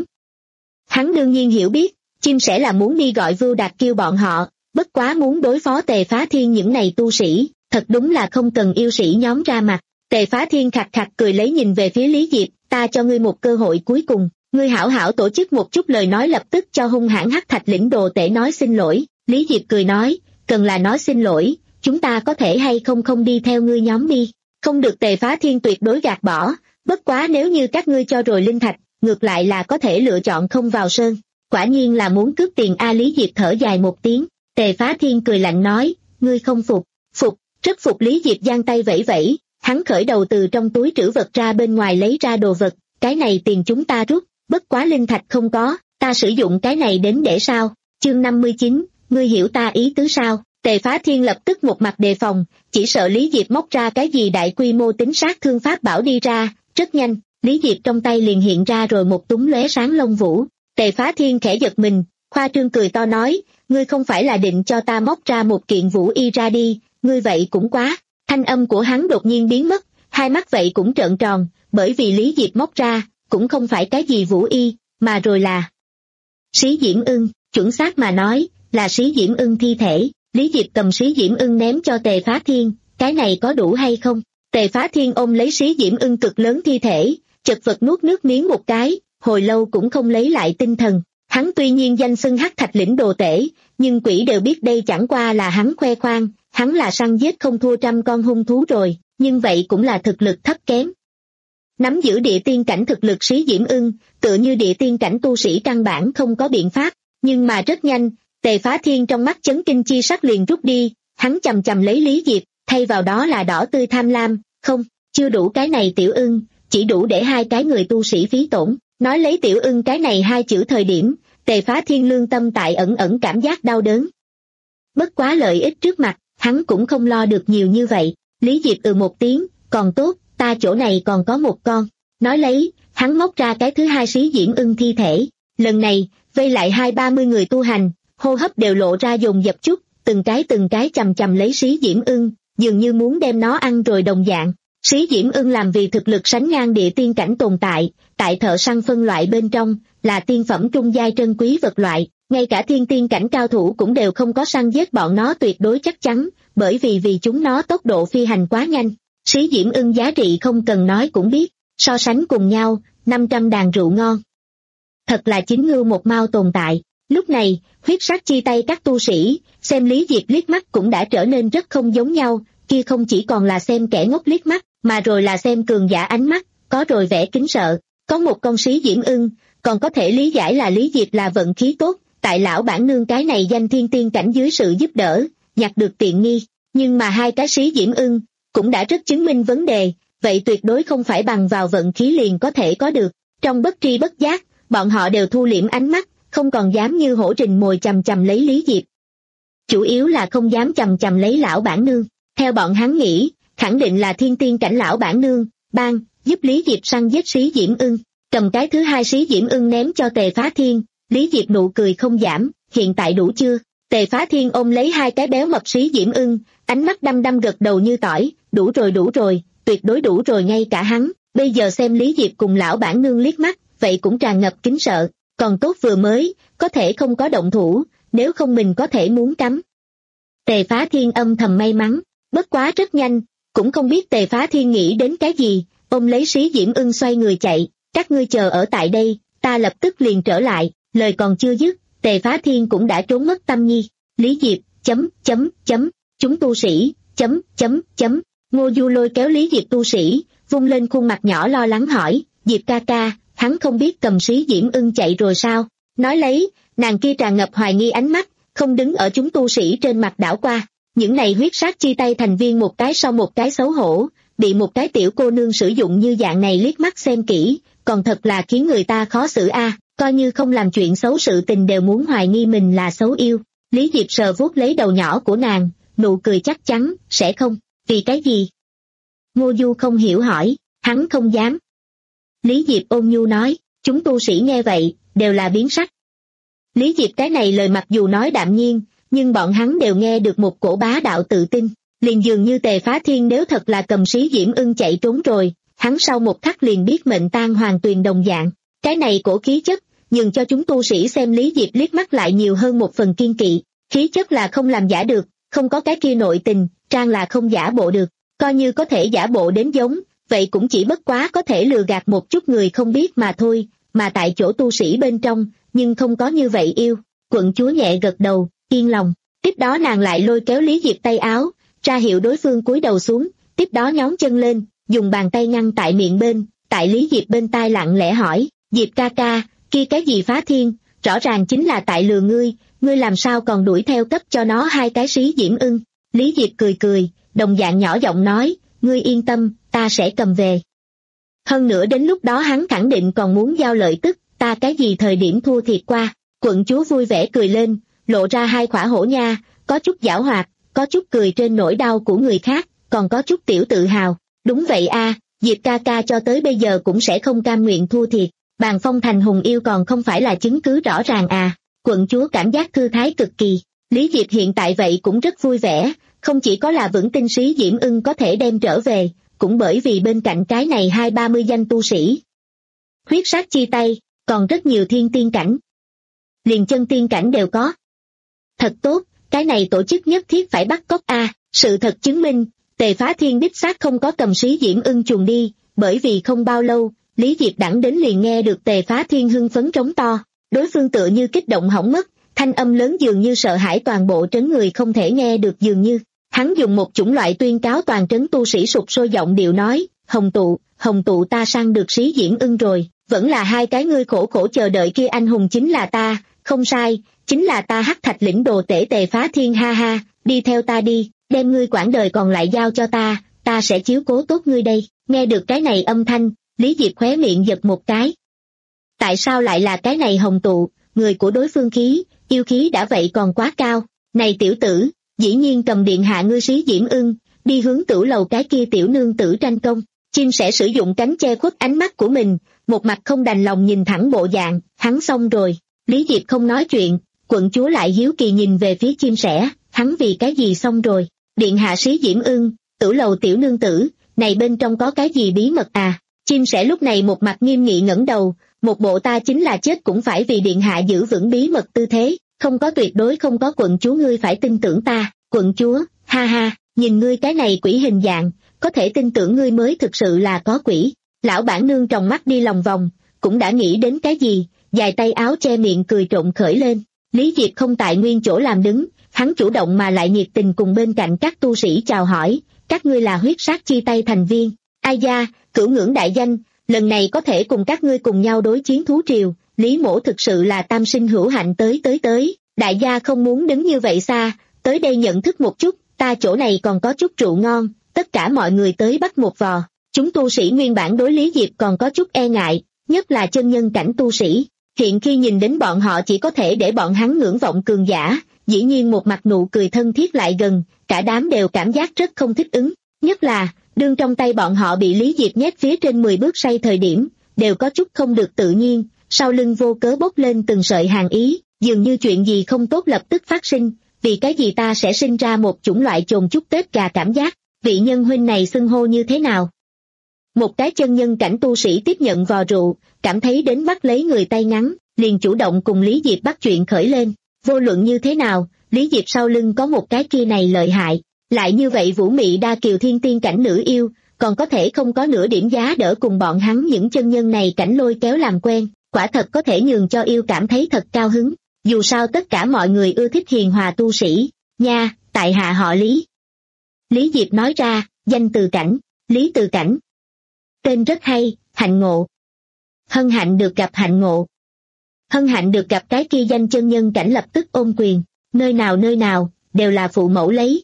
Hắn đương nhiên hiểu biết, chim sẻ là muốn đi gọi Vưu Đạt kêu bọn họ, bất quá muốn đối phó Tề Phá Thiên những này tu sĩ, thật đúng là không cần yêu sĩ nhóm ra mặt. Tề Phá Thiên khạc khạc cười lấy nhìn về phía Lý Diệp, ta cho ngươi một cơ hội cuối cùng, ngươi hảo hảo tổ chức một chút lời nói, lập tức cho hung hãn hắc thạch lĩnh đồ tể nói xin lỗi. Lý Diệp cười nói, cần là nói xin lỗi, chúng ta có thể hay không không đi theo ngươi nhóm đi? Không được. Tề Phá Thiên tuyệt đối gạt bỏ, bất quá nếu như các ngươi cho rồi linh thạch, ngược lại là có thể lựa chọn không vào sơn. Quả nhiên là muốn cướp tiền a. Lý Diệp thở dài một tiếng. Tề Phá Thiên cười lạnh nói, ngươi không phục? Phục, rất phục. Lý Diệp giang tay vẫy vẫy, hắn khởi đầu từ trong túi trữ vật ra bên ngoài lấy ra đồ vật, cái này tiền chúng ta rút, bất quá linh thạch không có, ta sử dụng cái này đến để sao? Chương năm mươi chín, ngươi hiểu ta ý tứ sao? Tề Phá Thiên lập tức một mặt đề phòng, chỉ sợ Lý Diệp móc ra cái gì đại quy mô tính sát thương pháp bảo đi ra. Rất nhanh, Lý Diệp trong tay liền hiện ra rồi một túm lóe sáng lông vũ, Tề Phá Thiên khẽ giật mình, khoa trương cười to nói, ngươi không phải là định cho ta móc ra một kiện vũ y ra đi, ngươi vậy cũng quá. Thanh âm của hắn đột nhiên biến mất, hai mắt vậy cũng trợn tròn, bởi vì Lý Diệp móc ra, cũng không phải cái gì vũ y, mà rồi là Xí Diễm Ưng, chuẩn xác mà nói, là Xí Diễm Ưng thi thể. Lý Diệp cầm Xí Diễm Ưng ném cho Tề Phá Thiên, cái này có đủ hay không? Tề Phá Thiên ôm lấy Xí Diễm Ưng cực lớn thi thể, chật vật nuốt nước miếng một cái, hồi lâu cũng không lấy lại tinh thần. Hắn tuy nhiên danh xưng Hắc Thạch lĩnh đồ tể, nhưng quỷ đều biết đây chẳng qua là hắn khoe khoang, hắn là săn giết không thua trăm con hung thú rồi, nhưng vậy cũng là thực lực thấp kém. Nắm giữ địa tiên cảnh thực lực Xí Diễm Ưng, tựa như địa tiên cảnh tu sĩ căn bản không có biện pháp, nhưng mà rất nhanh, Tề Phá Thiên trong mắt chấn kinh chi sắc liền rút đi, hắn chầm chầm lấy Lý Diệp, thay vào đó là đỏ tươi tham lam, không, chưa đủ cái này tiểu ưng, chỉ đủ để hai cái người tu sĩ phí tổn. Nói lấy tiểu ưng cái này hai chữ thời điểm, Tề Phá Thiên lương tâm tại ẩn ẩn cảm giác đau đớn. Bất quá lợi ích trước mặt, hắn cũng không lo được nhiều như vậy. Lý Diệp ừ một tiếng, còn tốt, ta chỗ này còn có một con. Nói lấy, hắn móc ra cái thứ hai Xí Diễm Ưng thi thể. Lần này, vây lại hai ba mươi người tu hành, hô hấp đều lộ ra dồn dập chút, từng cái từng cái chầm chầm lấy Xí Diễm Ưng, dường như muốn đem nó ăn rồi đồng dạng. Xí Diễm Ưng làm vì thực lực sánh ngang địa tiên cảnh tồn tại, tại thợ săn phân loại bên trong, là tiên phẩm trung giai trân quý vật loại, ngay cả thiên tiên cảnh cao thủ cũng đều không có săn giết bọn nó tuyệt đối chắc chắn, bởi vì vì chúng nó tốc độ phi hành quá nhanh. Xí Diễm Ưng giá trị không cần nói cũng biết, so sánh cùng nhau, năm trăm đàn rượu ngon. Thật là chính ngưu một mao tồn tại. Lúc này, huyết sắc chi tay các tu sĩ, xem Lý Diệp liếc mắt cũng đã trở nên rất không giống nhau, kia không chỉ còn là xem kẻ ngốc liếc mắt, mà rồi là xem cường giả ánh mắt, có rồi vẻ kính sợ. Có một con Xí Diễm Ưng, còn có thể lý giải là Lý Diệp là vận khí tốt, tại lão bản nương cái này danh thiên tiên cảnh dưới sự giúp đỡ, nhặt được tiện nghi, nhưng mà hai cái Xí Diễm Ưng, cũng đã rất chứng minh vấn đề, vậy tuyệt đối không phải bằng vào vận khí liền có thể có được. Trong bất tri bất giác, bọn họ đều thu liễm ánh mắt, không còn dám như hổ rình mồi chầm chầm lấy Lý Diệp. Chủ yếu là không dám chầm chầm lấy lão bản nương, theo bọn hắn nghĩ, khẳng định là thiên tiên cảnh lão bản nương, ban, giúp Lý Diệp săn giết Xí Diễm Ưng, cầm cái thứ hai Xí Diễm Ưng ném cho Tề Phá Thiên. Lý Diệp nụ cười không giảm, hiện tại đủ chưa? Tề Phá Thiên ôm lấy hai cái béo mập Xí Diễm Ưng, ánh mắt đăm đăm gật đầu như tỏi, đủ rồi đủ rồi, tuyệt đối đủ rồi. Ngay cả hắn, bây giờ xem Lý Diệp cùng lão bản nương liếc mắt, vậy cũng tràn ngập kính sợ, còn tốt vừa mới, có thể không có động thủ, nếu không mình có thể muốn cắm. Tề Phá Thiên âm thầm may mắn, bất quá rất nhanh, cũng không biết Tề Phá Thiên nghĩ đến cái gì, ôm lấy Xí Diễm Ưng xoay người chạy, các ngươi chờ ở tại đây, ta lập tức liền trở lại. Lời còn chưa dứt, Tề Phá Thiên cũng đã trốn mất tâm nhi. Lý Diệp, chấm, chấm, chấm, chúng tu sĩ, chấm, chấm, chấm. Ngô Du lôi kéo Lý Diệp tu sĩ, vung lên khuôn mặt nhỏ lo lắng hỏi, Diệp ca ca, hắn không biết cầm Xí Diễm Ưng chạy rồi sao? Nói lấy, nàng kia tràn ngập hoài nghi ánh mắt, không đứng ở chúng tu sĩ trên mặt đảo qua. Những này huyết sát chi tay thành viên một cái sau một cái xấu hổ, bị một cái tiểu cô nương sử dụng như dạng này liếc mắt xem kỹ, còn thật là khiến người ta khó xử a. À, coi như không làm chuyện xấu sự tình đều muốn hoài nghi mình là xấu yêu. Lý Diệp sờ vuốt lấy đầu nhỏ của nàng, nụ cười chắc chắn, sẽ không, vì cái gì? Ngô Du không hiểu hỏi, hắn không dám. Lý Diệp ôn nhu nói, chúng tu sĩ nghe vậy, đều là biến sắc. Lý Diệp cái này lời mặc dù nói đạm nhiên, nhưng bọn hắn đều nghe được một cổ bá đạo tự tin, liền dường như Tề Phá Thiên nếu thật là cầm Xí Diễm Ưng chạy trốn rồi, hắn sau một khắc liền biết mệnh tan hoàng tuyền đồng dạng. Cái này cổ khí chất, nhưng cho chúng tu sĩ xem Lý Diệp liếc mắt lại nhiều hơn một phần kiên kỵ, khí chất là không làm giả được, không có cái kia nội tình, trang là không giả bộ được, coi như có thể giả bộ đến giống, vậy cũng chỉ bất quá có thể lừa gạt một chút người không biết mà thôi, mà tại chỗ tu sĩ bên trong, nhưng không có như vậy yêu. Quận chúa nhẹ gật đầu, yên lòng, tiếp đó nàng lại lôi kéo Lý Diệp tay áo, ra hiệu đối phương cúi đầu xuống, tiếp đó nhón chân lên, dùng bàn tay ngăn tại miệng bên, tại Lý Diệp bên tai lặng lẽ hỏi, Diệp ca ca, kia cái gì Phá Thiên, rõ ràng chính là tại lừa ngươi, ngươi làm sao còn đuổi theo cấp cho nó hai cái Xí Diễm Ưng. Lý Diệp cười cười, đồng dạng nhỏ giọng nói, ngươi yên tâm, ta sẽ cầm về. Hơn nữa đến lúc đó hắn khẳng định còn muốn giao lợi tức, ta cái gì thời điểm thua thiệt qua. Quận chúa vui vẻ cười lên, lộ ra hai khỏa hổ nha, có chút giảo hoạt, có chút cười trên nỗi đau của người khác, còn có chút tiểu tự hào. Đúng vậy a, Diệp ca ca cho tới bây giờ cũng sẽ không cam nguyện thua thiệt, Bàn phong thành hùng yêu còn không phải là chứng cứ rõ ràng à. Quận chúa cảm giác thư thái cực kỳ. Lý Diệp hiện tại vậy cũng rất vui vẻ, không chỉ có là vững tin Sĩ Diễm Ưng có thể đem trở về, cũng bởi vì bên cạnh cái này hai ba mươi danh tu sĩ. Huyết sát chi tay, còn rất nhiều thiên tiên cảnh. Liền chân tiên cảnh đều có. Thật tốt, cái này tổ chức nhất thiết phải bắt cóc a. Sự thật chứng minh, Tề Phá Thiên đích xác không có cầm Sĩ Diễm Ưng chuồn đi, bởi vì không bao lâu, Lý Diệp đẳng đến liền nghe được Tề Phá Thiên hưng phấn trống to, đối phương tựa như kích động hỏng mất, thanh âm lớn dường như sợ hãi toàn bộ trấn người không thể nghe được dường như. Hắn dùng một chủng loại tuyên cáo toàn trấn tu sĩ sụp sôi giọng điệu nói, Hồng tụ, Hồng tụ ta săn được Sĩ Diễm Ưng rồi, vẫn là hai cái ngươi khổ khổ chờ đợi kia anh hùng chính là ta, không sai, chính là ta Hắc Thạch lĩnh đồ tể Tề Phá Thiên ha ha, đi theo ta đi, đem ngươi quãng đời còn lại giao cho ta, ta sẽ chiếu cố tốt ngươi đây. Nghe được cái này âm thanh, Lý Diệp khóe miệng giật một cái. Tại sao lại là cái này Hồng tụ, người của đối phương khí, yêu khí đã vậy còn quá cao, này tiểu tử, dĩ nhiên cầm điện hạ ngươi Sĩ Diễm Ưng, đi hướng tửu lầu cái kia tiểu nương tử tranh công, chim sẽ sử dụng cánh che khuất ánh mắt của mình, một mặt không đành lòng nhìn thẳng bộ dạng, hắn xong rồi. Lý Diệp không nói chuyện, quận chúa lại hiếu kỳ nhìn về phía chim sẻ, hắn vì cái gì xong rồi, điện hạ Sĩ Diễm Ưng, tửu lầu tiểu nương tử, này bên trong có cái gì bí mật à? Chim sẻ lúc này một mặt nghiêm nghị ngẩng đầu, một bộ ta chính là chết cũng phải vì điện hạ giữ vững bí mật tư thế, không có tuyệt đối không có quận chúa ngươi phải tin tưởng ta, quận chúa, ha ha, nhìn ngươi cái này quỷ hình dạng, có thể tin tưởng ngươi mới thực sự là có quỷ. Lão bản nương tròng mắt đi lòng vòng, cũng đã nghĩ đến cái gì, dài tay áo che miệng cười trộn khởi lên. Lý Diệp không tại nguyên chỗ làm đứng, hắn chủ động mà lại nhiệt tình cùng bên cạnh các tu sĩ chào hỏi, các ngươi là huyết sát chi tay thành viên, ai da, cửu ngưỡng đại danh, lần này có thể cùng các ngươi cùng nhau đối chiến thú triều, Lý mỗ thực sự là tam sinh hữu hạnh tới tới tới, đại gia không muốn đứng như vậy xa, tới đây nhận thức một chút, ta chỗ này còn có chút rượu ngon, tất cả mọi người tới bắt một vò. Chúng tu sĩ nguyên bản đối Lý Diệp còn có chút e ngại, nhất là chân nhân cảnh tu sĩ, hiện khi nhìn đến bọn họ chỉ có thể để bọn hắn ngưỡng vọng cường giả, dĩ nhiên một mặt nụ cười thân thiết lại gần, cả đám đều cảm giác rất không thích ứng, nhất là, đương trong tay bọn họ bị Lý Diệp nhét phía trên mười bước say thời điểm, đều có chút không được tự nhiên, sau lưng vô cớ bốc lên từng sợi hàn ý, dường như chuyện gì không tốt lập tức phát sinh, vì cái gì ta sẽ sinh ra một chủng loại chồn chút Tết gà cảm giác, vị nhân huynh này xưng hô như thế nào? Một cái chân nhân cảnh tu sĩ tiếp nhận vò rượu, cảm thấy đến bắt lấy người tay ngắn, liền chủ động cùng Lý Diệp bắt chuyện khởi lên, vô luận như thế nào, Lý Diệp sau lưng có một cái kia này lợi hại, lại như vậy vũ mị đa kiều thiên tiên cảnh nữ yêu, còn có thể không có nửa điểm giá đỡ cùng bọn hắn những chân nhân này cảnh lôi kéo làm quen, quả thật có thể nhường cho yêu cảm thấy thật cao hứng, dù sao tất cả mọi người ưa thích hiền hòa tu sĩ, nha, tại hạ họ Lý. Lý Diệp nói ra, danh Từ Cảnh, Lý Từ Cảnh. Tên rất hay, hạnh ngộ. Hân hạnh được gặp hạnh ngộ. Hân hạnh được gặp cái kia danh chân nhân cảnh lập tức ôm quyền, nơi nào nơi nào, đều là phụ mẫu lấy.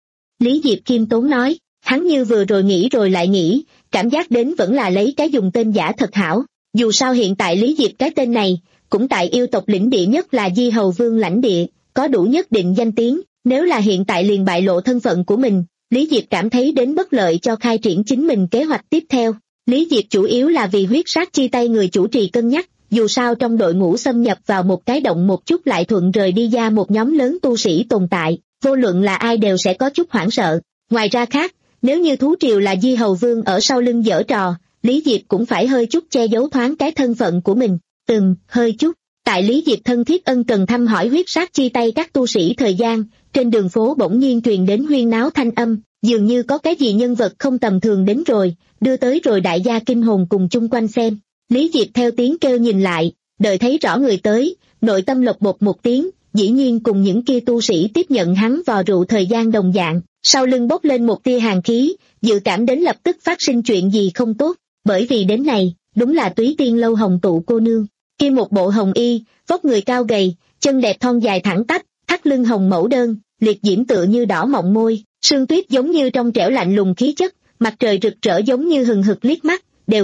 Lý Diệp khiêm tốn nói, hắn như vừa rồi nghĩ rồi lại nghĩ, cảm giác đến vẫn là lấy cái dùng tên giả thật hảo, dù sao hiện tại Lý Diệp cái tên này, cũng tại yêu tộc lĩnh địa nhất là Di Hầu Vương lãnh địa, có đủ nhất định danh tiếng, nếu là hiện tại liền bại lộ thân phận của mình, Lý Diệp cảm thấy đến bất lợi cho khai triển chính mình kế hoạch tiếp theo. Lý Diệp chủ yếu là vì huyết sát chi tay người chủ trì cân nhắc, dù sao trong đội ngũ xâm nhập vào một cái động một chút lại thuận rời đi ra một nhóm lớn tu sĩ tồn tại, vô luận là ai đều sẽ có chút hoảng sợ. Ngoài ra khác, nếu như thú triều là Di Hầu Vương ở sau lưng giở trò, Lý Diệp cũng phải hơi chút che giấu thoáng cái thân phận của mình, ừm, hơi chút. Tại Lý Diệp thân thiết ân cần thăm hỏi huyết sát chi tay các tu sĩ thời gian, trên đường phố bỗng nhiên truyền đến huyên náo thanh âm, dường như có cái gì nhân vật không tầm thường đến rồi, đưa tới rồi đại gia kinh hồn cùng chung quanh xem. Lý Diệp theo tiếng kêu nhìn lại, đợi thấy rõ người tới, nội tâm lộc bột một tiếng, dĩ nhiên cùng những kia tu sĩ tiếp nhận hắn vò rượu thời gian đồng dạng, sau lưng bốc lên một tia hàn khí, dự cảm đến lập tức phát sinh chuyện gì không tốt, bởi vì đến này, đúng là Túy Tiên lâu Hồng tụ cô nương, kia một bộ hồng y, vóc người cao gầy, chân đẹp thon dài thẳng tắp, thắt lưng hồng mẫu đơn, liệt diễm tựa như đỏ mọng môi, sương tuyết giống như trong trẻo lạnh lùng khí chất, mặt trời rực rỡ giống như hừng hực liếc mắt, đều.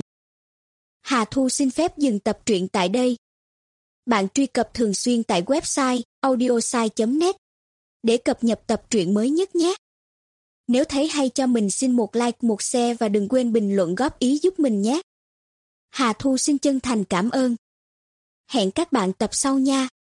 Hà Thu xin phép dừng tập truyện tại đây. Bạn truy cập thường xuyên tại website audiosai chấm net để cập nhật tập truyện mới nhất nhé. Nếu thấy hay cho mình xin một like một share và đừng quên bình luận góp ý giúp mình nhé. Hà Thu xin chân thành cảm ơn. Hẹn các bạn tập sau nha.